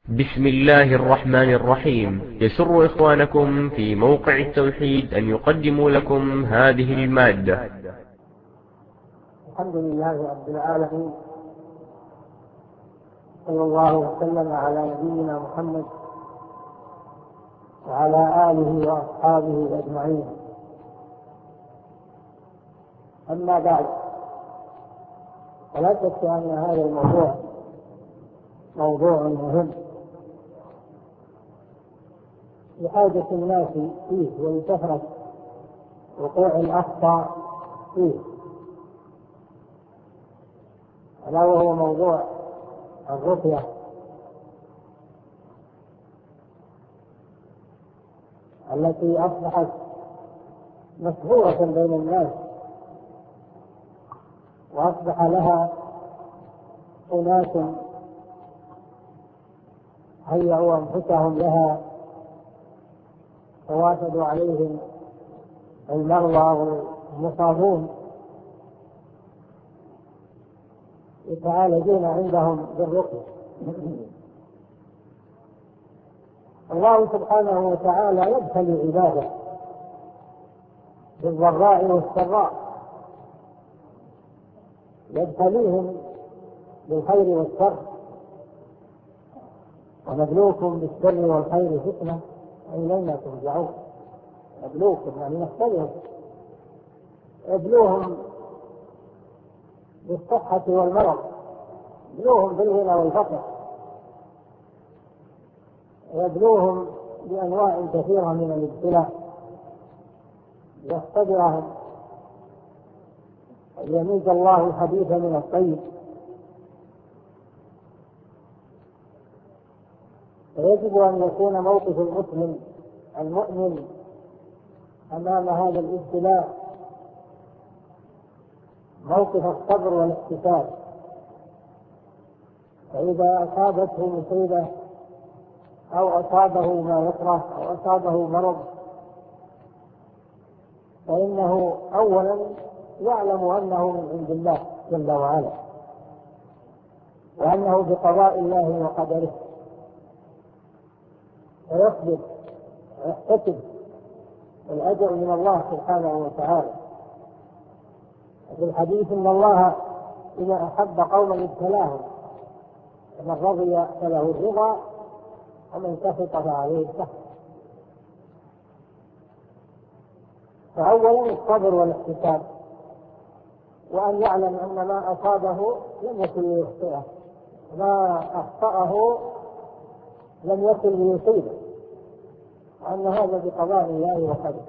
بسم الله الرحمن الرحيم. يسر إخوانكم في موقع التوحيد أن يقدموا لكم هذه المادة. الحمد لله رب العالمين، صلى الله وسلم على نبينا محمد وعلى آله وأصحابه أجمعين. أما بعد، فلا شك أن هذا الموضوع موضوع مهم لحاجة الناس فيه ولكثرة وقوع الأخطاء فيه، ألا وهو موضوع الرقية التي أصبحت مشهورة بين الناس، وأصبح لها أناس هيئوا أنفسهم لها ووافدوا عليهم المرضى والمصابون يتعالجون عندهم بالرقية. الله سبحانه وتعالى يبتلي عباده بالضراء والسراء، يبتليهم بالخير والشر، ونبلوكم بالشر والخير فتنة وإلينا ترجعون. يبلوكم يعني نختلف، يبلوهم بالصحة والمرض، يبلوهم بالغنى والفقر، يبلوهم بأنواع كثيرة من الابتلاء يختبرهم ليميز الله الخبيث من الطيب. فيجب أن يكون موقف المسلم المؤمن أمام هذا الابتلاء موقف الصبر والاحتساب. فإذا أصابته مصيبة أو أصابه ما يكره أو أصابه مرض، فإنه أولا يعلم أنه من عند الله جل وعلا، وأنه بقضاء الله وقدره، فيصبر ويحتسب الأجر من الله سبحانه وتعالى. في الحديث إن الله إذا أحب قوما ابتلاهم، فمن رضي فله الرضا ومن سخط فعليه السخط. فأولا الصبر والاحتساب، وأن يعلم أن ما أصابه لم يكن ليخطئه، ما أخطأه لم يكن ليصيبه، وأن هذا بقضاء الله وقدره.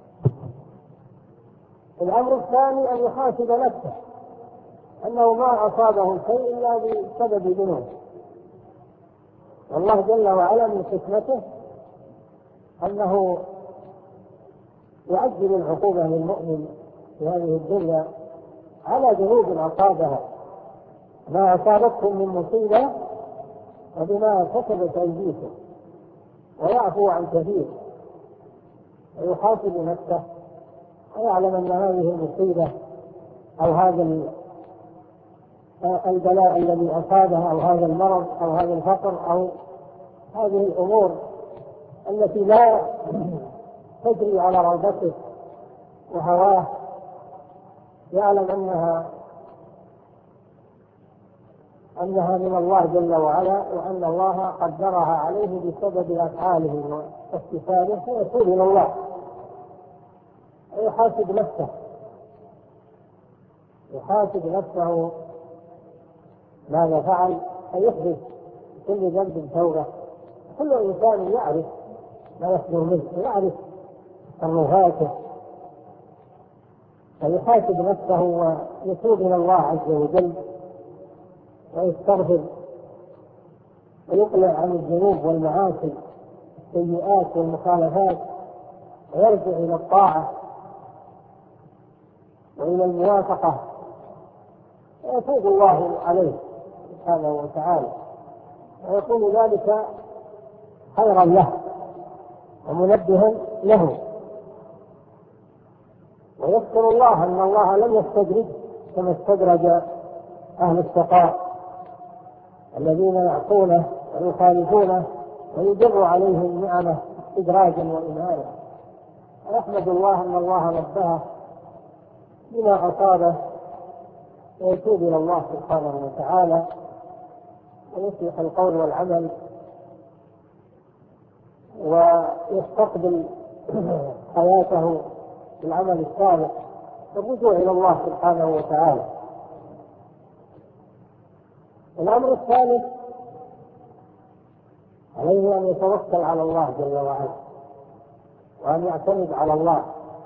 الأمر الثاني أن يحاسب نفسه أنه ما أصابه شيء إلا بسبب ذنوب، والله جل وعلا من حكمته أنه يعجل العقوبة للمؤمن في هذه الدنيا على ذنوب أصابها. ما أصابتكم من مصيبة وبما كسبت أيديكم، ويعفو عن كثير، ويحاسب نفسه ويعلم أن هذه المصيبة أو هذا البلاء الذي أصابه أو هذا المرض أو هذا الفقر أو هذه الأمور التي لا تجري على رغبته وهواه، يعلم أنها من الله جل وعلا، وأن الله قدرها عليه بسبب أفعاله واكتسابه، فيتوب إلى الله ويحاسب نفسه، يحاسب نفسه ماذا فعل، فيحدث كل ذنب توبة. كل إنسان يعرف ما يصدر منه ويعرف تصرفاته، فيحاسب نفسه ويتوب إلى الله عز وجل ويستغفر ويقلع عن الذنوب والمعاصي السيئات والمخالفات، ويرجع إلى الطاعة وإلى الموافقة، ويتوب الله عليه سبحانه وتعالى، ويكون ذلك خيرا له ومنبها له. ويذكر الله أن الله لم يستدرج كما استدرج أهل الشقاء الذين يعصونه ويخالفونه ويجر عليهم نعمه إدراجا وإمهالا. ويحمد الله أن الله نبهه بما أصابه ويتوب إلى الله سبحانه وتعالى ويصلح القول والعمل ويستقبل حياته بالعمل الصالح والرجوع إلى الله سبحانه وتعالى. الأمر الثالث عليه أن يتوكل على الله جل وعلا وأن يعتمد على الله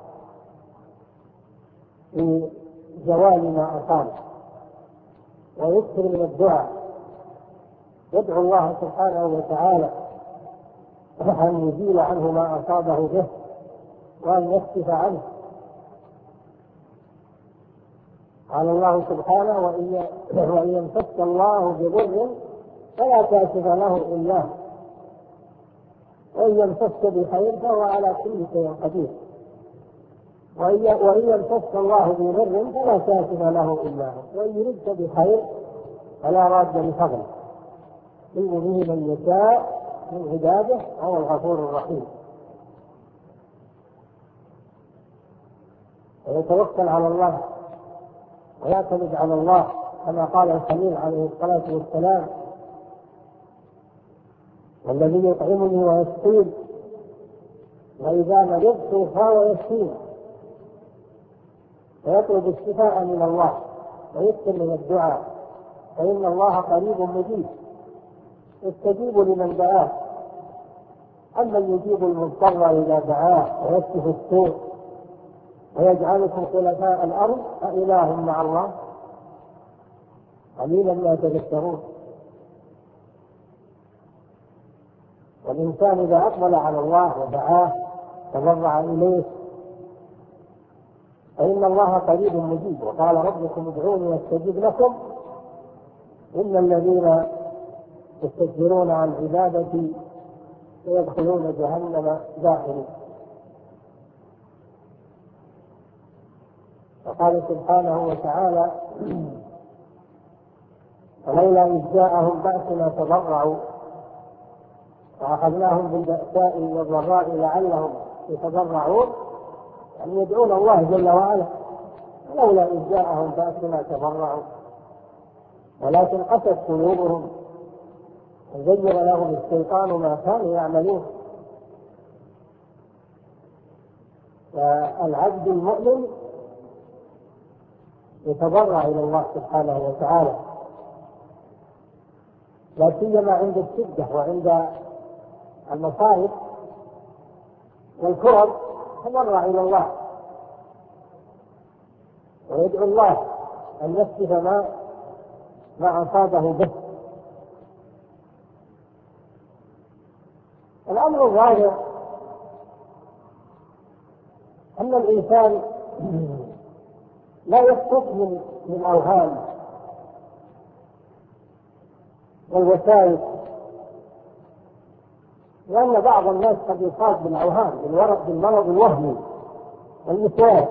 في زوال ما أصابه ويكثر من الدعاء، يدعو الله سبحانه وتعالى أن يزيل عنه ما أصابه به وأن يكشف عنه. قال الله سبحانه وإن يمسك الله بضر فلا كاشف له إلا هو وإن يمسك بخير فهو على كل شيء قدير وإن يمسك الله بضر فلا كاشف له إلا هو وإن يردك بخير فلا راد لفضله يصيب به من يشاء من عباده وهو الغفور الرحيم. ويتوكل على الله ويعتمد على الله كما قال الخليل عليه الصلاة والسلام: والذي يطعمني ويسقين وإذا مرضت فهو يشفين. ويطلب الشفاء من الله ويكثر من الدعاء فإن الله قريب مجيب يستجيب لمن دعاه. أمن يجيب المضطر إذا دعاه ويكشف السوء ويجعلكم خلفاء الأرض أإله مع الله قليلا ما تذكرون. والإنسان إذا أقبل على الله ودعاه تضرع إليه فإن الله قريب مجيب. وقال ربكم ادعوني أستجب لكم إن الذين يستكبرون عن عبادتي سيدخلون جهنم داخلين. وقال سبحانه وتعالى: ولولا إذ جاءهم بأسنا تضرعوا وأخذناهم بالبأساء والضراء لعلهم يتضرعون، يعني يدعون الله جل وعلا. ولولا إذ جاءهم بأسنا تضرعوا ولكن قست قلوبهم وزين لهم الشيطان ما كانوا يعملون. فالعبد المؤمن يتضرع إلى الله سبحانه وتعالى لا سيما عند الشدة وعند المصائب والكرب، تضرع إلى الله ويدعو الله أن يكشف ما أصابه به. الأمر الرابع أن الإنسان لا يخف من الأوهام والوسائل، لأن بعض الناس قد يصاب بالأوهام بالمرض الوهمي والوسواس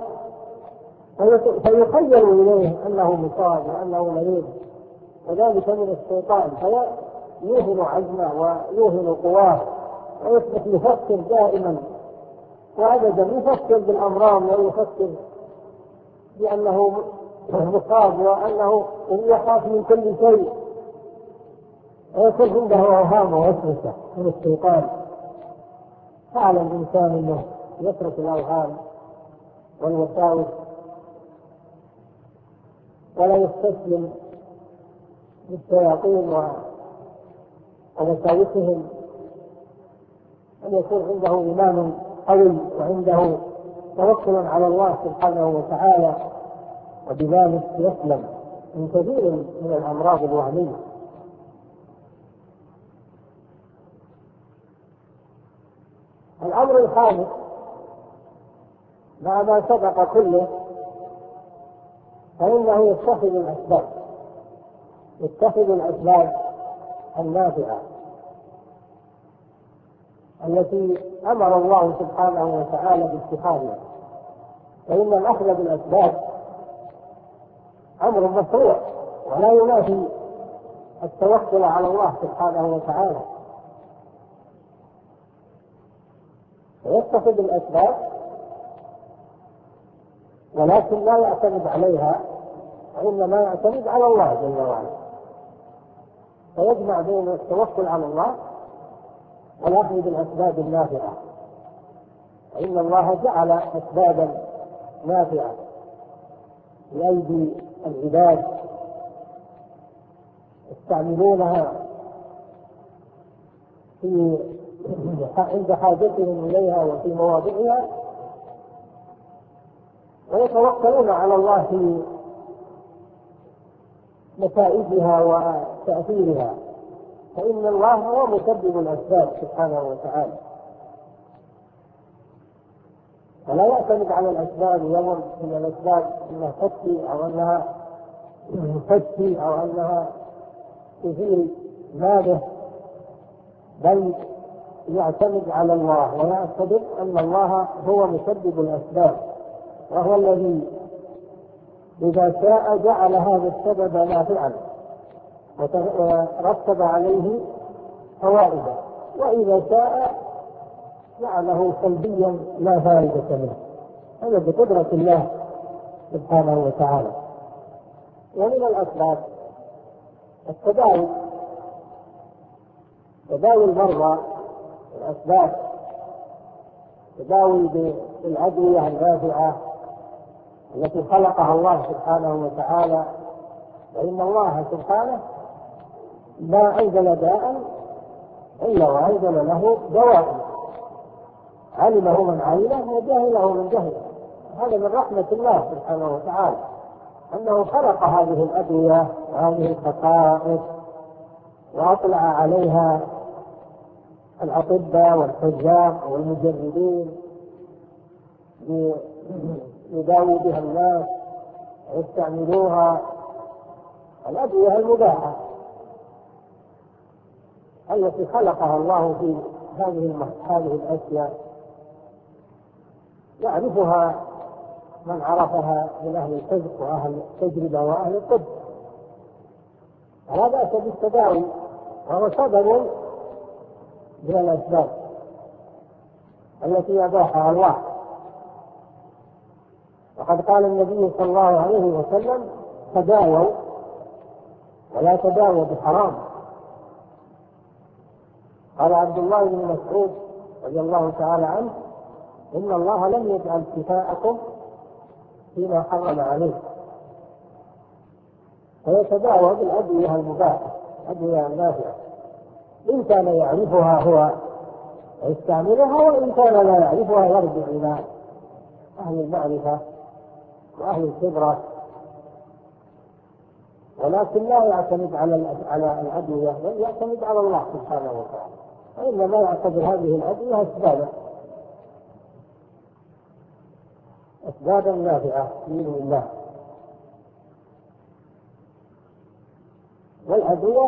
فيخيل إليه أنه مصاب وأنه مريض، وذلك من الشيطان فيوهن عزمه ويوهن قواه ويصبح يفكر دائما وأبدا، يفكر بالأمراض ويفكر بأنه مصاب وأنه يخاف من كل شيء ويكون عنده أوهام ووسوسة من الشيطان. فعلى الإنسان أنه يترك الأوهام والوساوس ولا يستسلم للشياطين ووساوسهم، أن يكون عنده إيمان قوي وعنده توكل على الله سبحانه وتعالى، وبذلك يسلم من كثير من الأمراض الوهمية. الأمر الخامس مع ما سبق كله فإنه يتخذ الأسباب النافعة التي أمر الله سبحانه وتعالى باتخاذها، فإن الأخذ بالأسباب أمر مشروع ولا ينافي التوكل على الله سبحانه وتعالى، ويتخذ الأسباب ولكن لا يعتمد عليها، وإنما يعتمد على الله جل وعلا، فيجمع بين التوكل على الله والأخذ بالأسباب النافعة. فإن الله جعل أسبابا نافعة بأيدي العباد يستعملونها عند حاجتهم إليها وفي مواضعها، ويتوكلون على الله في نتائجها وتأثيرها، فإن الله هو مسبب الأسباب سبحانه وتعالى، ولا يعتمد على الأسباب يظن أن الأسباب أنها تكفي أو أنها تكفي أو أنها تزيل ماله، بل يعتمد على الله ويعتبر أن الله هو مسبب الأسباب، وهو الذي إذا شاء جعل هذا السبب نافعا ورتب عليه فوائده، وإذا شاء جعله سلبيا لا فائدة منه. هذا بقدرة الله سبحانه وتعالى. ومن الأسباب التداوي، تداوي المرضى، الأسباب تداوي بالأدوية النافعة التي خلقها الله سبحانه وتعالى، فإن الله سبحانه ما أنزل داء إلا وأنزل له دواء، علمه من علمه وجهله من جهله. هذا من رحمة الله سبحانه وتعالى أنه خلق هذه الأدوية وهذه الخصائص وأطلع عليها الأطباء والحجام والمجردين يداوي بها الناس ويستعملوها، الأدوية المباحة التي خلقها الله في هذه الأشياء، يعرفها من عرفها من أهل الحفظ وأهل التجربة وأهل الطب، فلا بأس بالتداوي، وهو سبب من الأسباب التي أباحها الله. وقد قال النبي صلى الله عليه وسلم: تداووا ولا تداووا بحرام. قال عبد الله بن مسعود رضي الله تعالى عنه: إن الله لم يجعل شفاءكم فيما حرم عليه. فيتداوى بالأدوية المباحة، الأدوية النافعة، إن كان يعرفها هو ويستعملها، وإن كان لا يعرفها يرجع إلى أهل المعرفة وأهل الخبرة، ولكن لا يعتمد على الأدوية، بل يعتمد على الله سبحانه وتعالى، وإنما يعتبر هذه الأدوية أسبابا نافعة بإذن الله. والأدوية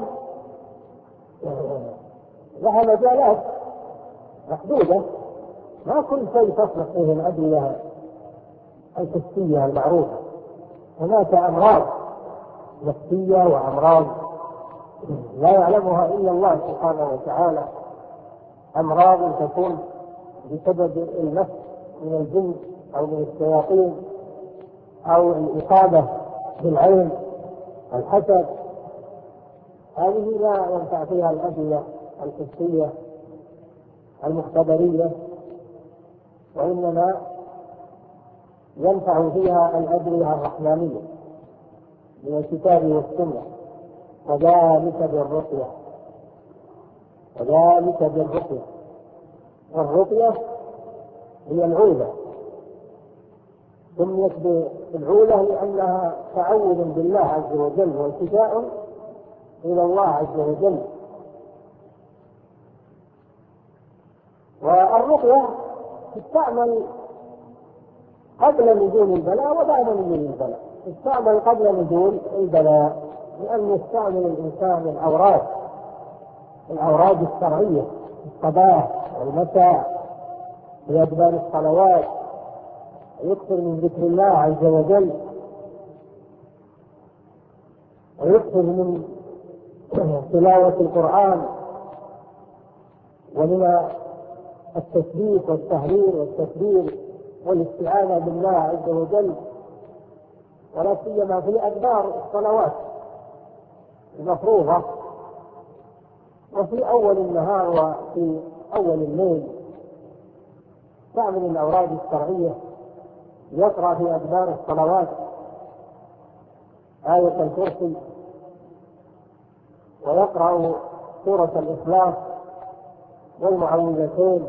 لها مجالات محدودة، ما كل شيء تصلح فيه الأدوية الحسية المعروفة، هناك أمراض نفسية وأمراض لا يعلمها إلا الله سبحانه وتعالى، أمراض تكون بسبب النفس من الجن أو من الشياطين، أو الإصابة بالعين، الحسد، هذه لا ينفع فيها الأدوية الحسية المختبرية، وإنما ينفع فيها الأدوية الرحمانية من الكتاب والسنة. وذلك بالرقية، والرقية هي العولة، سميت بالعولة لأنها تعوذ بالله عز وجل والتجاء إلى الله عز وجل. والرقية تستعمل قبل نزول البلاء وبعد نزول البلاء. تستعمل قبل نزول البلاء لأن يستعمل الإنسان الأوراد الشرعية، الصباح والمساء في أدبار الصلوات، ويكثر من ذكر الله عز وجل، ويكثر من تلاوة القرآن ومن التثبيت والتهليل والتكبير والاستعانة بالله عز وجل، ولا سيما في أدبار الصلوات المفروضة وفي أول النهار وفي أول الليل. تعمل الأوراد الشرعية يقرأ في أدبار الصلوات آية الكرسي، ويقرأ سورة الإخلاص والمعوذتين،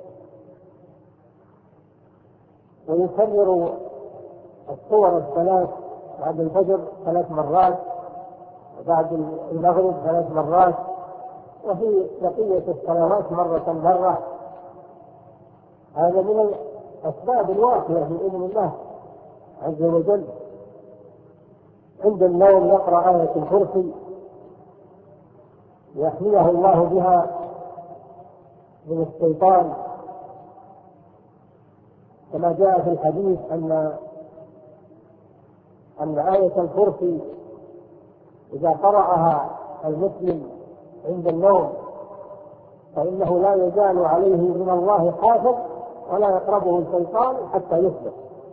ويكرر السور الثلاث بعد الفجر 3 مرات، وبعد المغرب 3 مرات، وفي بقية الصلوات مرة. هذا من الأسباب الواقعة بإذن الله عز وجل. عند النوم يقرأ آية الكرسي يحميه الله بها من الشيطان، كما جاء في الحديث أن آية الكرسي إذا قرأها المسلم عند النوم فإنه لا يزال عليه من الله حافظ ولا يقربه الشيطان حتى يصبح.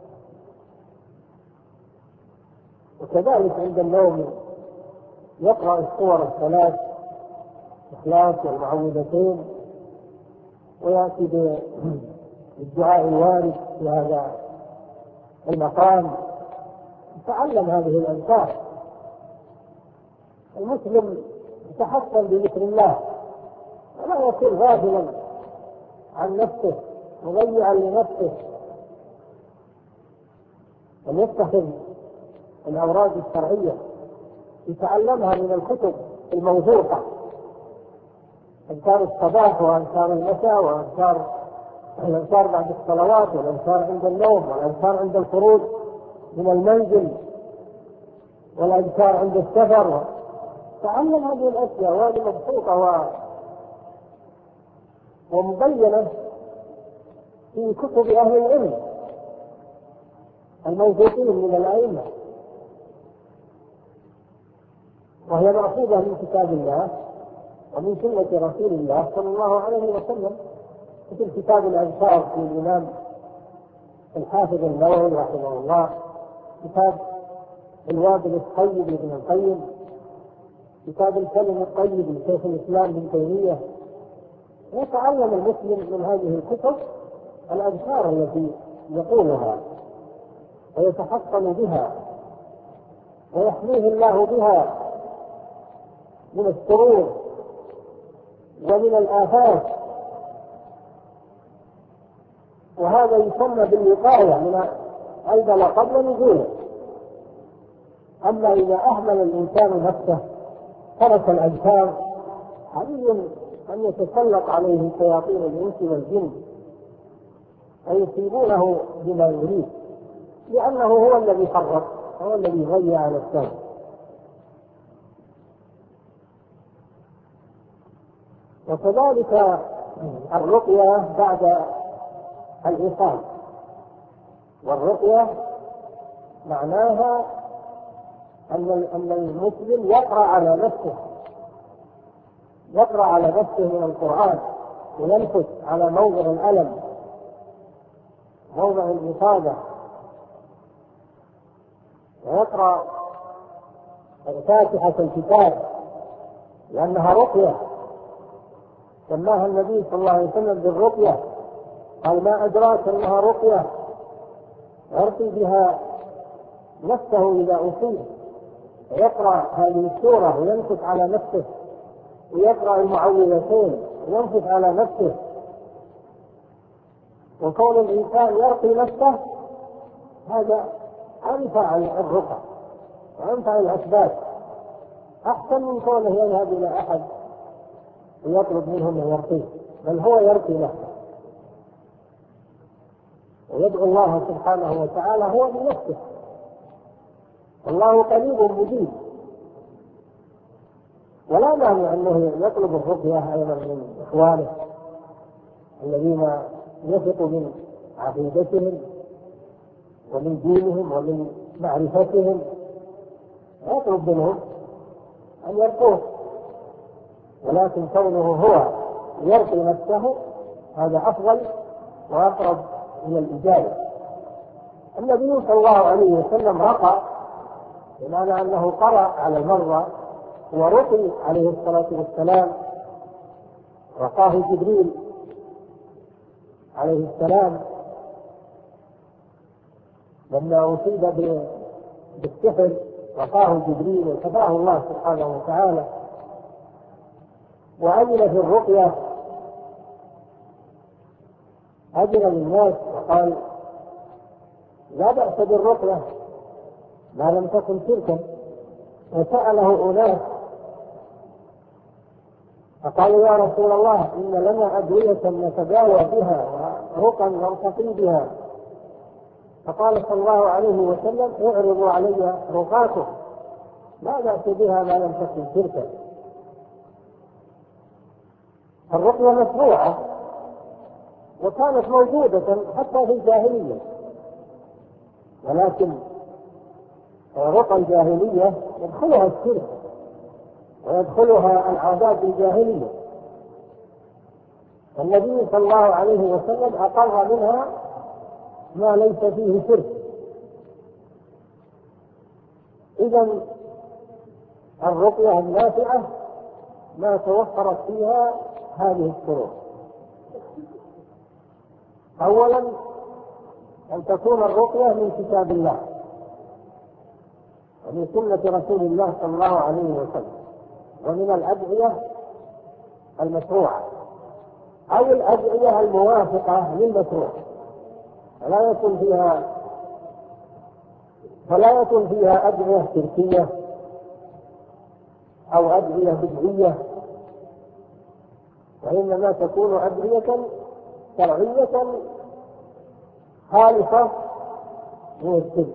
وكذلك عند النوم يقرأ السور الثلاث الإخلاص والمعوذتين، ويأتي بالدعاء الوارد في هذا المقام. تعلم هذه الأذكار. المسلم يتحسن بذكر الله ولا يكون غافلا عن نفسه مضيعا لنفسه، بل يتخذ الأوراد الشرعية يتعلمها من الكتب الموثوقة، أذكار الصباح وأذكار المساء والأذكار بعد الصلوات والأذكار عند النوم والأذكار عند الخروج من المنزل والأذكار عند السفر. تعلم هذه الأشياء وهذه مبسوطة ومبينة في كتب أهل العلم الموثوقين من الأئمة، وهي مأخوذة من كتاب الله ومن سنة رسول الله صلى الله عليه وسلم، مثل كتاب الأذكار في الإمام الحافظ النووي رحمه الله، كتاب الوابل الطيب لابن القيم، كتاب الكلم الطيب لشيخ الإسلام ابن تيمية. يتعلم المسلم من هذه الكتب الأذكار التي يقولها ويتحصن بها ويحميه الله بها من الشرور ومن الآفات، وهذا يسمى بالوقاية من البلاء قبل نزوله. أما إذا أهمل الإنسان نفسه ترك الأذكار حري أن يتسلط عليه شياطين الإنس والجن ويصيبونه بما يريد، لأنه هو الذي فرط، هو الذي ضيع نفسه. وكذلك الرقية بعد الإصابة، والرقية معناها أن المسلم يقرأ على نفسه من القرآن وينفث على موضع الألم، موضع الإصابة، ويقرأ فاتحة الكتاب لأنها رقية، سماها النبي صلى الله عليه وسلم بالرقية، قال ما أدراك أنها رقية، يرقي بها نفسه إذا أصيب، ويقرأ هذه السورة وينفث على نفسه، ويقرأ المعوذتين وينفث على نفسه. وكون الإنسان يرقي نفسه هذا أنفع الرقى وأنفع الأسباب، أحسن من كونه يذهب إلى أحد ويطلب منه أن يرقيه، بل هو يرقي نفسه ويدعو الله سبحانه وتعالى هو بنفسه، والله قريب مجيب. ولا مانع أنه يطلب الرقية أيضا من إخوانه الذين يثق من عقيدتهم ومن دينهم ومن معرفتهم، يطلب منهم أن يرقوه ولكن كونه هو يرقي نفسه هذا أفضل وأقرب إلى الإجابة. النبي صلى الله عليه وسلم رقى بمعنى أنه قرأ على المرضى ورقي عليه الصلاة والسلام، رقاه جبريل عليه السلام لما أصيب بالسحر، رقاه جبريل وكفاه الله سبحانه وتعالى. وأذن في الرقية، أذن للناس وقال لا بأس بالرقية ما لم تكن شركا. وسأله أناس فقالوا يا رسول الله إن لنا أدوية نتداوى بها ورقا نرتقي بها. فقال صلى الله عليه وسلم اعرضوا علي رقاكم لا بأس بها ما لم تكن شركا. الرقية مشروعة وكانت موجودة حتى في الجاهلية، ولكن رقى الجاهلية يدخلها الشرك ويدخلها العادات الجاهلية. النبي صلى الله عليه وسلم أقر منها ما ليس فيه شرك. إذن الرقية النافعة ما توفرت فيها هذه الشروط: أولا أن تكون الرقية من كتاب الله ومن سنة رسول الله صلى الله عليه وسلم، ومن الأدعية المشروعة أو الأدعية الموافقة للمشروع، فلا يكون فيها أدعية شركية أو أدعية بدعية، وإنما تكون أدعية شرعية خالصة من الشرك.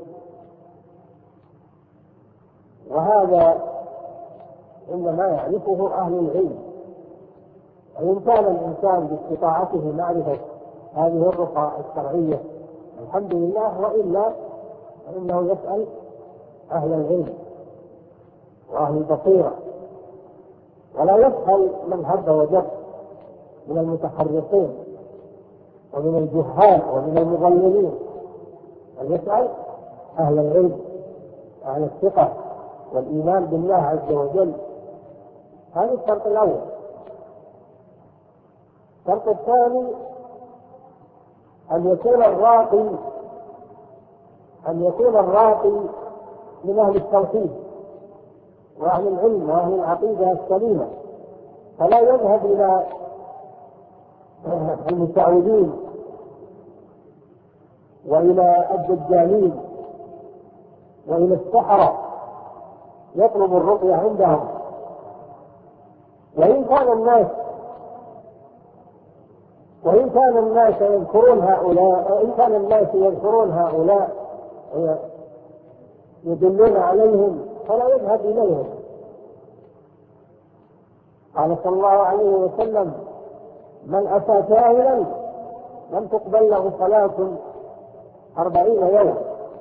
وهذا إنما يعرفه أهل العلم، وإن كان الإنسان باستطاعته معرفة هذه الرقى الشرعية الحمد لله، وإلا فإنه يسأل أهل العلم وأهل البصيرة، ولا يسأل من هب ودب من المتحرصين ومن الجهال ومن المضللين، بل يسأل أهل العلم أهل الثقة والإيمان بالله عز وجل. هذا الشرط الأول. الشرط الثاني أن يكون الراقي من أهل التوحيد وأهل العلم وأهل العقيدة السليمة، فلا يذهب إلى المتعودين وإلى الدجالين وإلى السحرة يطلب الرقية عندهم. وإن كان الناس يذكرون هؤلاء يدلون عليهم فلا يذهب إليهم. قال صلى الله عليه وسلم من أتى كاهنا لم تقبل له صلاة 40 يوما.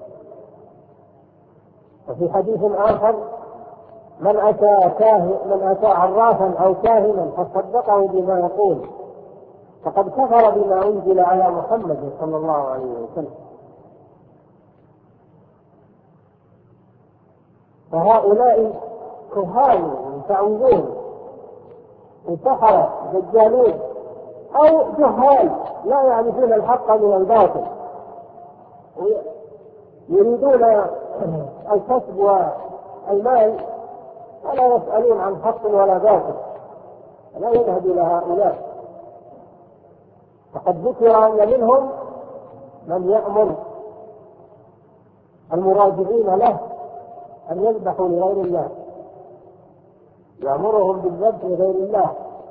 وفي حديث آخر من أتى عرافا أو كاهنا فصدقه بما يقول فقد كفر بما أنزل على محمد صلى الله عليه وسلم. فهؤلاء كهان متعوذون وسحرة دجالون أو جهال لا يعرفون الحق من الباطل يريدون الكسب والمال ولا يسألون عن حق ولا باطل، لا يذهب إلى هؤلاء. فقد ذكر أن منهم من يأمر المراجعين له أن يذبحوا لغير الله، يأمرهم بالذبح لغير الله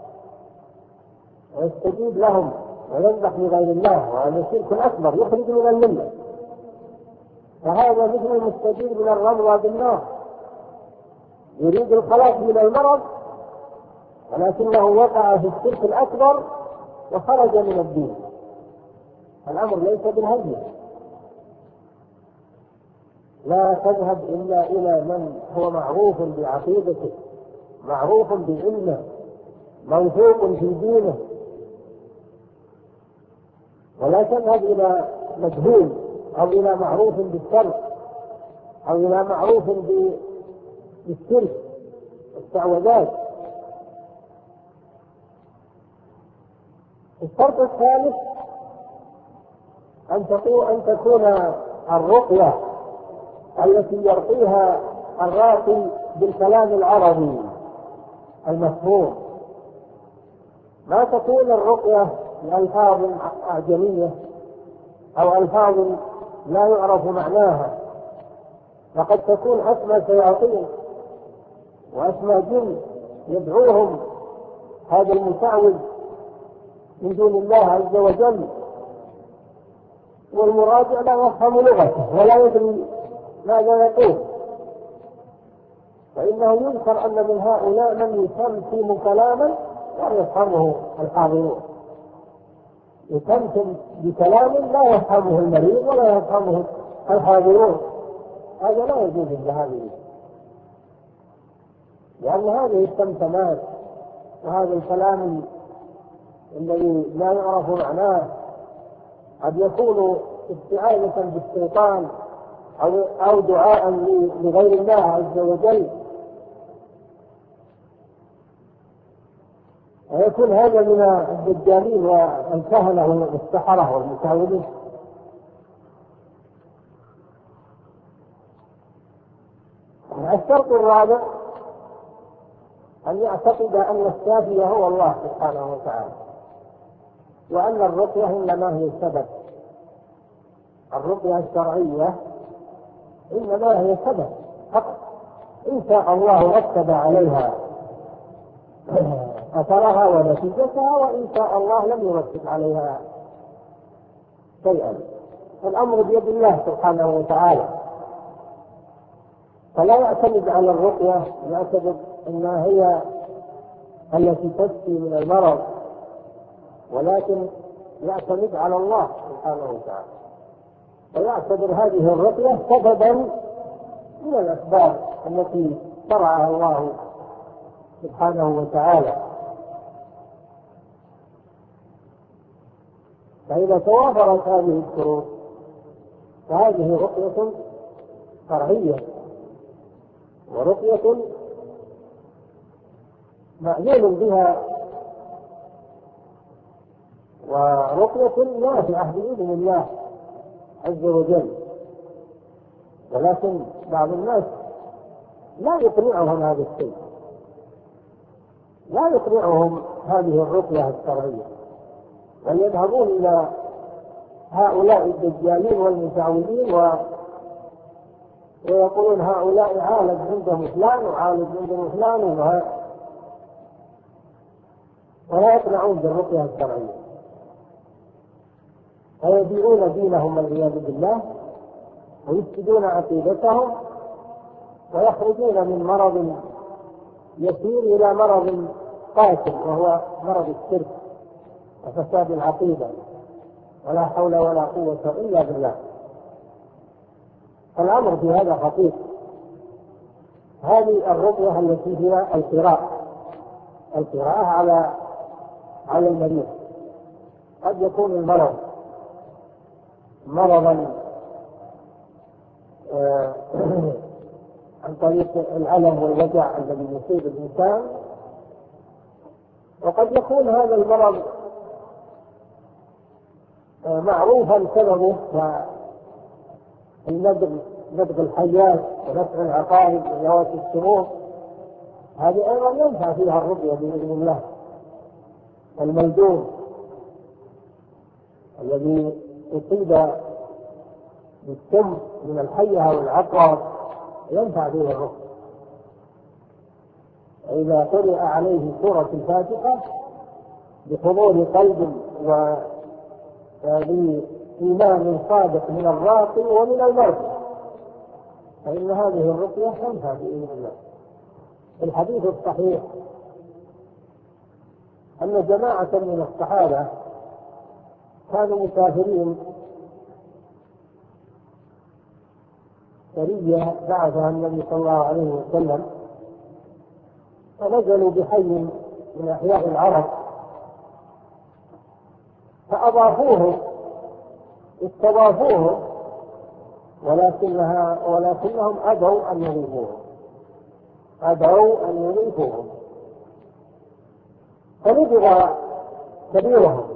ويستجيب لهم ويذبح لغير الله، وهذا شرك أكبر يخرج من الملة. فهذا مثل المستجيب من الرمضة بالنار، يريد الخلاص من المرض ولكنه وقع في الشرك الأكبر وخرج من الدين. الأمر ليس بالهزل. لا تذهب إلا إلى من هو معروف بعقيدته معروف بعلمه موثوق في دينه، ولا تذهب إلى مجهول أو إلى معروف بالشرع أو إلى معروف بالشرك والشعوذات. الشرط الثالث أن تكون الرقية التي يرقيها الراقي بالكلام العربي المفهوم، ما تكون الرقية بألفاظ أعجمية أو ألفاظ لا يعرف معناها، فقد تكون أسمى شياطين وأسمى جن يدعوهم هذا المشعوذ من دون الله عز وجل، والمراجع لا يفهم لغته ولا يدري ماذا يقول، فإنه يذكر أن من هؤلاء من يتمتم كلاما لا يفهمه الحاضرون، يتمتم بكلام لا يفهمه المريض ولا يفهمه الحاضرون، هذا لا يجوز لهذه، لأن هذه التمتمات وهذا الكلام الذي لا يعرف معناه قد يكون استعاذة بالشيطان أو دعاء لغير الله عز وجل، ويكون هذا من الدجالين والكهنة والسحرة والمشعوذين. الشرط الرابع أن يعتقد أن الشافي هو الله سبحانه وتعالى، وأن الرقية إنما هي سبب، الرقية الشرعية إنما هي سبب فقط، إن شاء الله رتب عليها أثرها ونتيجتها، وإن شاء الله لم يرتب عليها شيئا، الأمر بيد الله سبحانه وتعالى، فلا يعتمد على الرقية يعتبر أنها هي التي تشفي من المرض، ولكن يعتمد على الله سبحانه وتعالى، ويعتبر هذه الرقية سببا من الأسباب التي شرعها الله سبحانه وتعالى. فإذا توافرت هذه الشروط فهذه رقية شرعية ورقية مأذون بها ورقية نافعة بإذن الله عز وجل، ولكن بعض الناس لا يقنعهم هذا الشيء، لا يقنعهم هذه الرقية الشرعية، بل يذهبون إلى هؤلاء الدجالين والمشعوذين ويقولون هؤلاء عالج عندهم فلان وعالج عندهم فلان، ولا يقنعون بالرقية الشرعية، فيبيعون دينهم والعياذ بالله ويفسدون عقيدتهم ويخرجون من مرض يسير إلى مرض قاتل وهو مرض الشرك وفساد العقيدة، ولا حول ولا قوة إلا بالله. الأمر في هذا خطير. هذه الرقية التي هي القراءة على المريض، قد يكون المرض مرضا عن طريق الألم والوجع الذي يصيب الإنسان، وقد يكون هذا المرض معروفا سببه ندغ الحيات ونفع العقارب وذوات السموم، هذه أيضا ينفع فيها الرقية بإذن الله. الملدوم الذي أصيب بالسم من الحية أو العقرب ينفع فيه الرقية، إذا قرأ عليه سورة الفاتحة بحضور قلب وبإيمان صادق من الراقي ومن المرضى، فإن هذه الرقية تنفع بإذن الله. الحديث الصحيح أن جماعة من الصحابة كانوا مسافرين سرية بعثها النبي صلى الله عليه وسلم، فنزلوا بحي من أحياء العرب فأضافوه استضافوه، ولكنهم أبوا أن يضيفوهم فنبغ كبيرهم،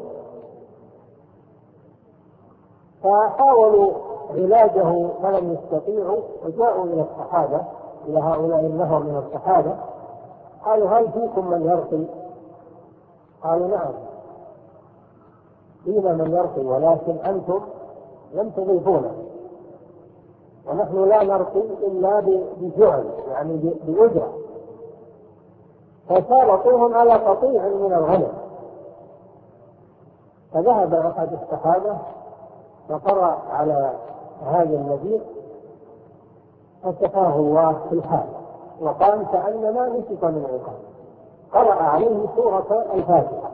فحاولوا علاجه فلم يستطيعوا، وجاءوا إلى الصحابة، إلى هؤلاء النفر من الصحابة، قالوا هل فيكم من يرقي؟ قالوا نعم فينا من يرقي، ولكن أنتم لم تضيفونا، ونحن لا نرقي إلا بفعل، يعني بأجرة. فسالطوهم على قطيع من الغنم. فذهب أحد الصحابة فقرأ على هذا النبي فشفاه الله في الحال، وقال كأنما نشف من عقاب. قرأ عليه سورة الفاتحة،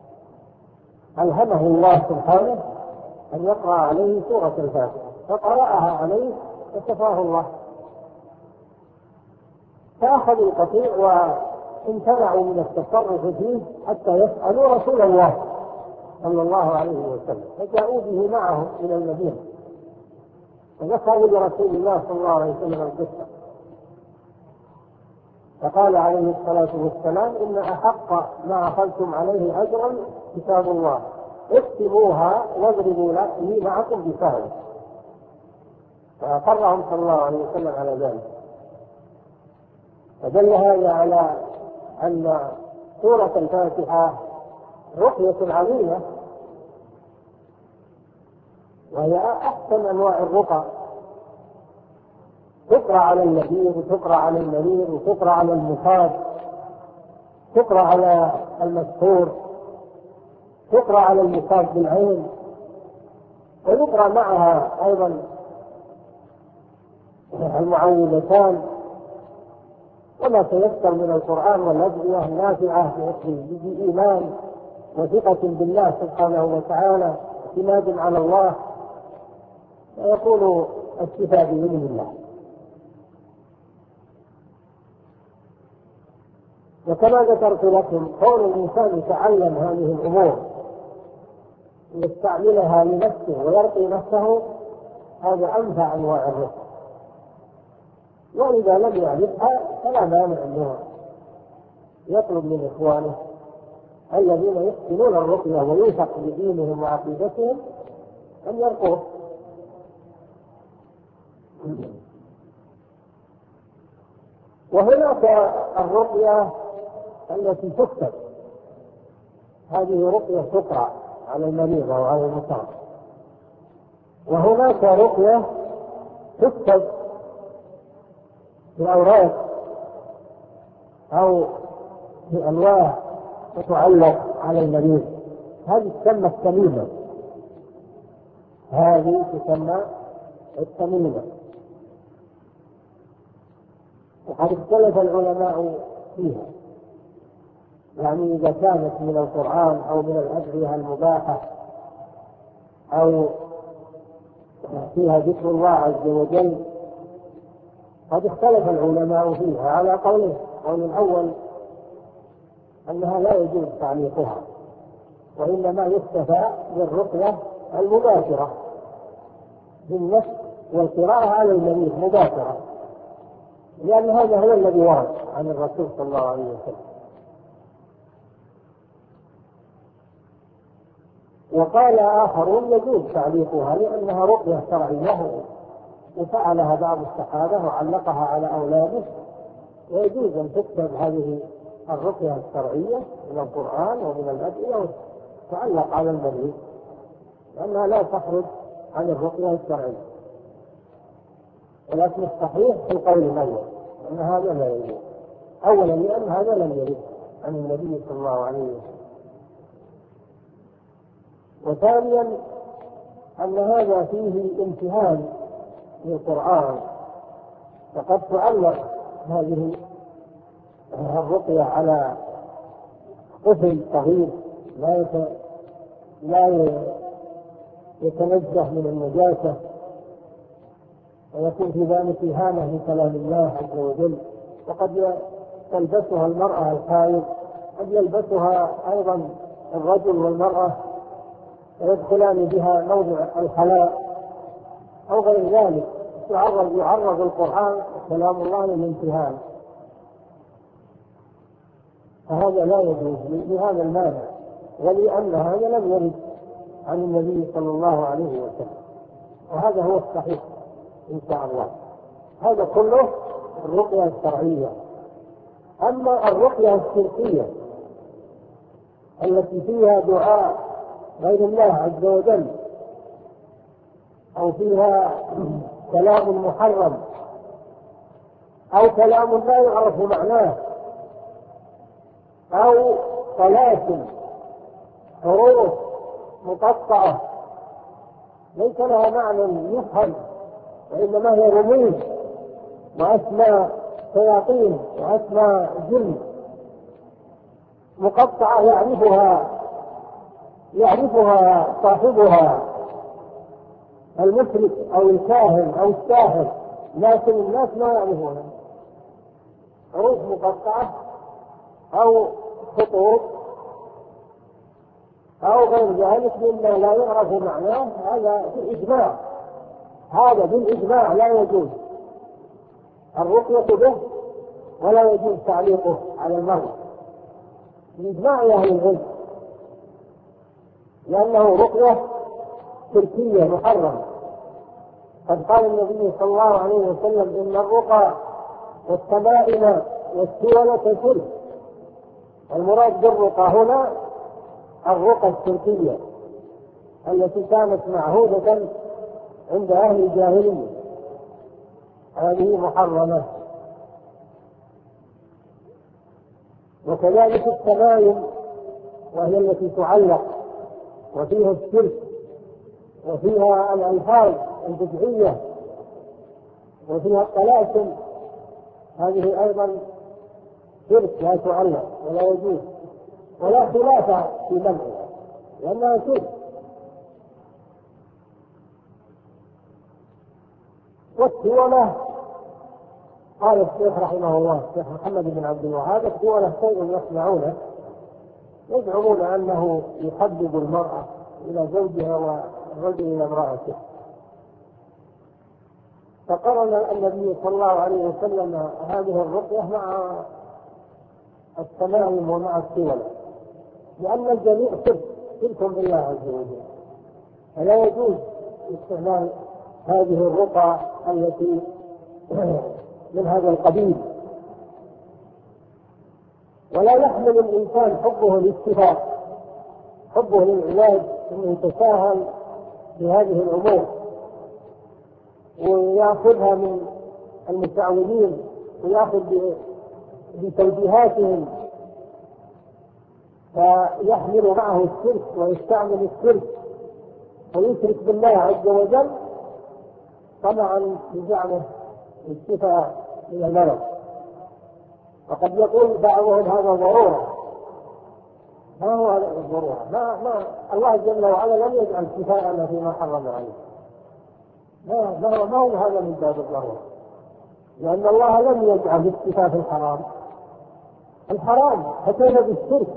ألهمه الله سبحانه أن يقرأ عليه سورة الفاتحة، فقرأها عليه فشفاه الله. فأخذوا القطيع وامتنعوا من التصرف فيه حتى يسألوا رسول الله صلى الله عليه وسلم، فجاءوا به معهم إلى المدينة فذكروا لرسول الله صلى الله عليه وسلم القصة، فقال عليه الصلاة والسلام إن أحق ما أخذتم عليه أجرا كتاب الله، اكتبوها واضربوا لي معكم بسهل. فأقرهم صلى الله عليه وسلم على ذلك. فدل هذا على أن سورة الفاتحة رقية عظيمة، وهي أحسن أنواع الرقى، تقرأ على النذير وتقرأ على المريض وتقرأ على المصاب، تقرأ على المسحور، تقرأ على المصاب بالعين، ويقرأ معها أيضا المعوذتان وما تيسر من القرآن والأدعية النافعة بإيمان وثقة بالله سبحانه وتعالى، اعتماد على الله، ويكون الشفاء بإذن الله. وكما ذكرت لكم كون الإنسان يتعلم هذه الأمور يستعملها لنفسه ويرقي نفسه، هذا أنفع أنواع الرقى. وإذا لم يعرفها فلا مانع أنه يطلب من إخوانه الذين يحسنون الرقية ويوثق بدينهم وعقيدتهم أن يرقوه. وهناك الرقية التي تكتب، هذه رقية تقرأ على المريض أو على المصاب. وهناك رقية تكتب بأوراق أو بألواح تتعلق على المريض، هذه تسمى التميمة، هذه تسمى التميمة. وقد اختلف العلماء فيها، يعني إذا كانت من القرآن أو من الأدعية المباحة أو فيها ذكر الله عز وجل، قد اختلف العلماء فيها على قولين. قول الأول أنها لا يجوز تعليقها، وإنما يكتفى بالرقية المباشرة بالنفس والقراءة على المريض مباشرة، لأن هذا هو الذي ورد عن الرسول صلى الله عليه وسلم. وقال آخرون يجوز تعليقها لأنها رقية شرعية وفعلها بعض الصحابة وعلقها على أولاده، ويجوز أن تكتب هذه الرقية الشرعية من القرآن ومن الأدعية وتعلق على المريض، لأنها لا تخرج عن الرقية الشرعية. ولكن الصحيح في القول الأول أن هذا لا يجوز، أولا لأن هذا لم يرد عن النبي صلى الله عليه وسلم، وثانيا أن هذا فيه امتهان للقرآن، فقد تعلق هذه الرقية على طفل صغير لا يتنزه من النجاسة، ويكون في ذلك إهانة لكلام الله عز وجل. وقد تلبسها المرأة الحائض قد يلبسها أيضا الرجل والمرأة ويدخلان بها موضع الخلاء أو غير ذلك، يعرض القرآن كلام الله للامتهان، فهذا لا يجوز لهذا المانع، ولأن هذا لم يرد عن النبي صلى الله عليه وسلم، وهذا هو الصحيح إن شاء الله. هذا كله الرقية الشرعية. أما الرقية الشركية التي فيها دعاء غير الله عز وجل أو فيها كلام محرم أو كلام لا يعرف معناه أو طلاسم حروف مقطعة ليس لها معنى يفهم، وإنما هي رموز وأسماء شياطين وأسماء جن مقطعة يعرفها صاحبها المشرك أو الكاهن أو الساحر، لكن الناس ما يعرفونها، حروف مقطعة أو خطوط أو غير ذلك مما لا يعرف معناه. هذا بالإجماع، هذا بالإجماع لا يجوز الرقية به ولا يجوز تعليقه على المرء بإجماع أهل العلم، لأنه رقية شركية محرمة. قد قال النبي صلى الله عليه وسلم إن الرقى والتمائم والسولة شرك. المراد بالرقى هنا الرقى الشركية التي كانت معهودة عند أهل الجاهلية، هذه محرمة. وكذلك التمائم وهي التي تعلق وفيها الشرك وفيها الألفاظ البدعية وفيها الطلاسم، هذه أيضا شرك لا تعلق ولا يجوز ولا خلاف في منعها لأنها شرك. والسولة قال الشيخ رحمه الله الشيخ محمد بن عبد الوهاب السولة شيء يصنعونه يزعمون أنه يحبب المرأة إلى زوجها والرجل إلى امرأته، فقرن النبي صلى الله عليه وسلم هذه الرقية مع التمائم ومع السولة، لأن الجميع شرك بالله عز وجل، فلا يجوز استعمال هذه الرقى التي من هذا القبيل. ولا يحمل الإنسان حبه للشفاء، حبه للعلاج، انه يتساهل بهذه الامور وياخذها من المتعودين وياخذ بتوجيهاتهم، فيحمل معه الشرك ويستعمل الشرك ويشرك بالله عز وجل طبعا بزعمه الشفاء من المرض. وقد يقول بعضهم هذا ضروره. ما هو هذا الضروره؟ ما الله جل وعلا لم يجعل شفاءنا فيما حرم عليه. ما هو هذا من باب الضروره، لأن الله لم يجعل الشفاء في الحرام. الحرام فتينا بالشرك،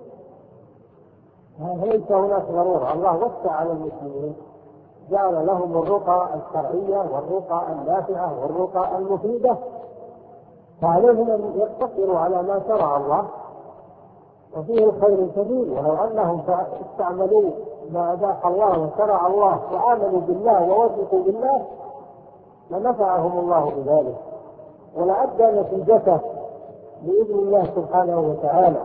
ليس هناك ضروره. الله وسع على المسلمين، جعل لهم الرقى الشرعيه والرقى النافعه والرقى المفيده، فعليهم ان يقتصروا على ما شرع الله وفيه الخير الكثير. ولو انهم استعملوا ما اباح الله وشرع الله وامنوا بالله ووثقوا بالله لنفعهم الله بذلك ولأدى نتيجته باذن الله سبحانه وتعالى.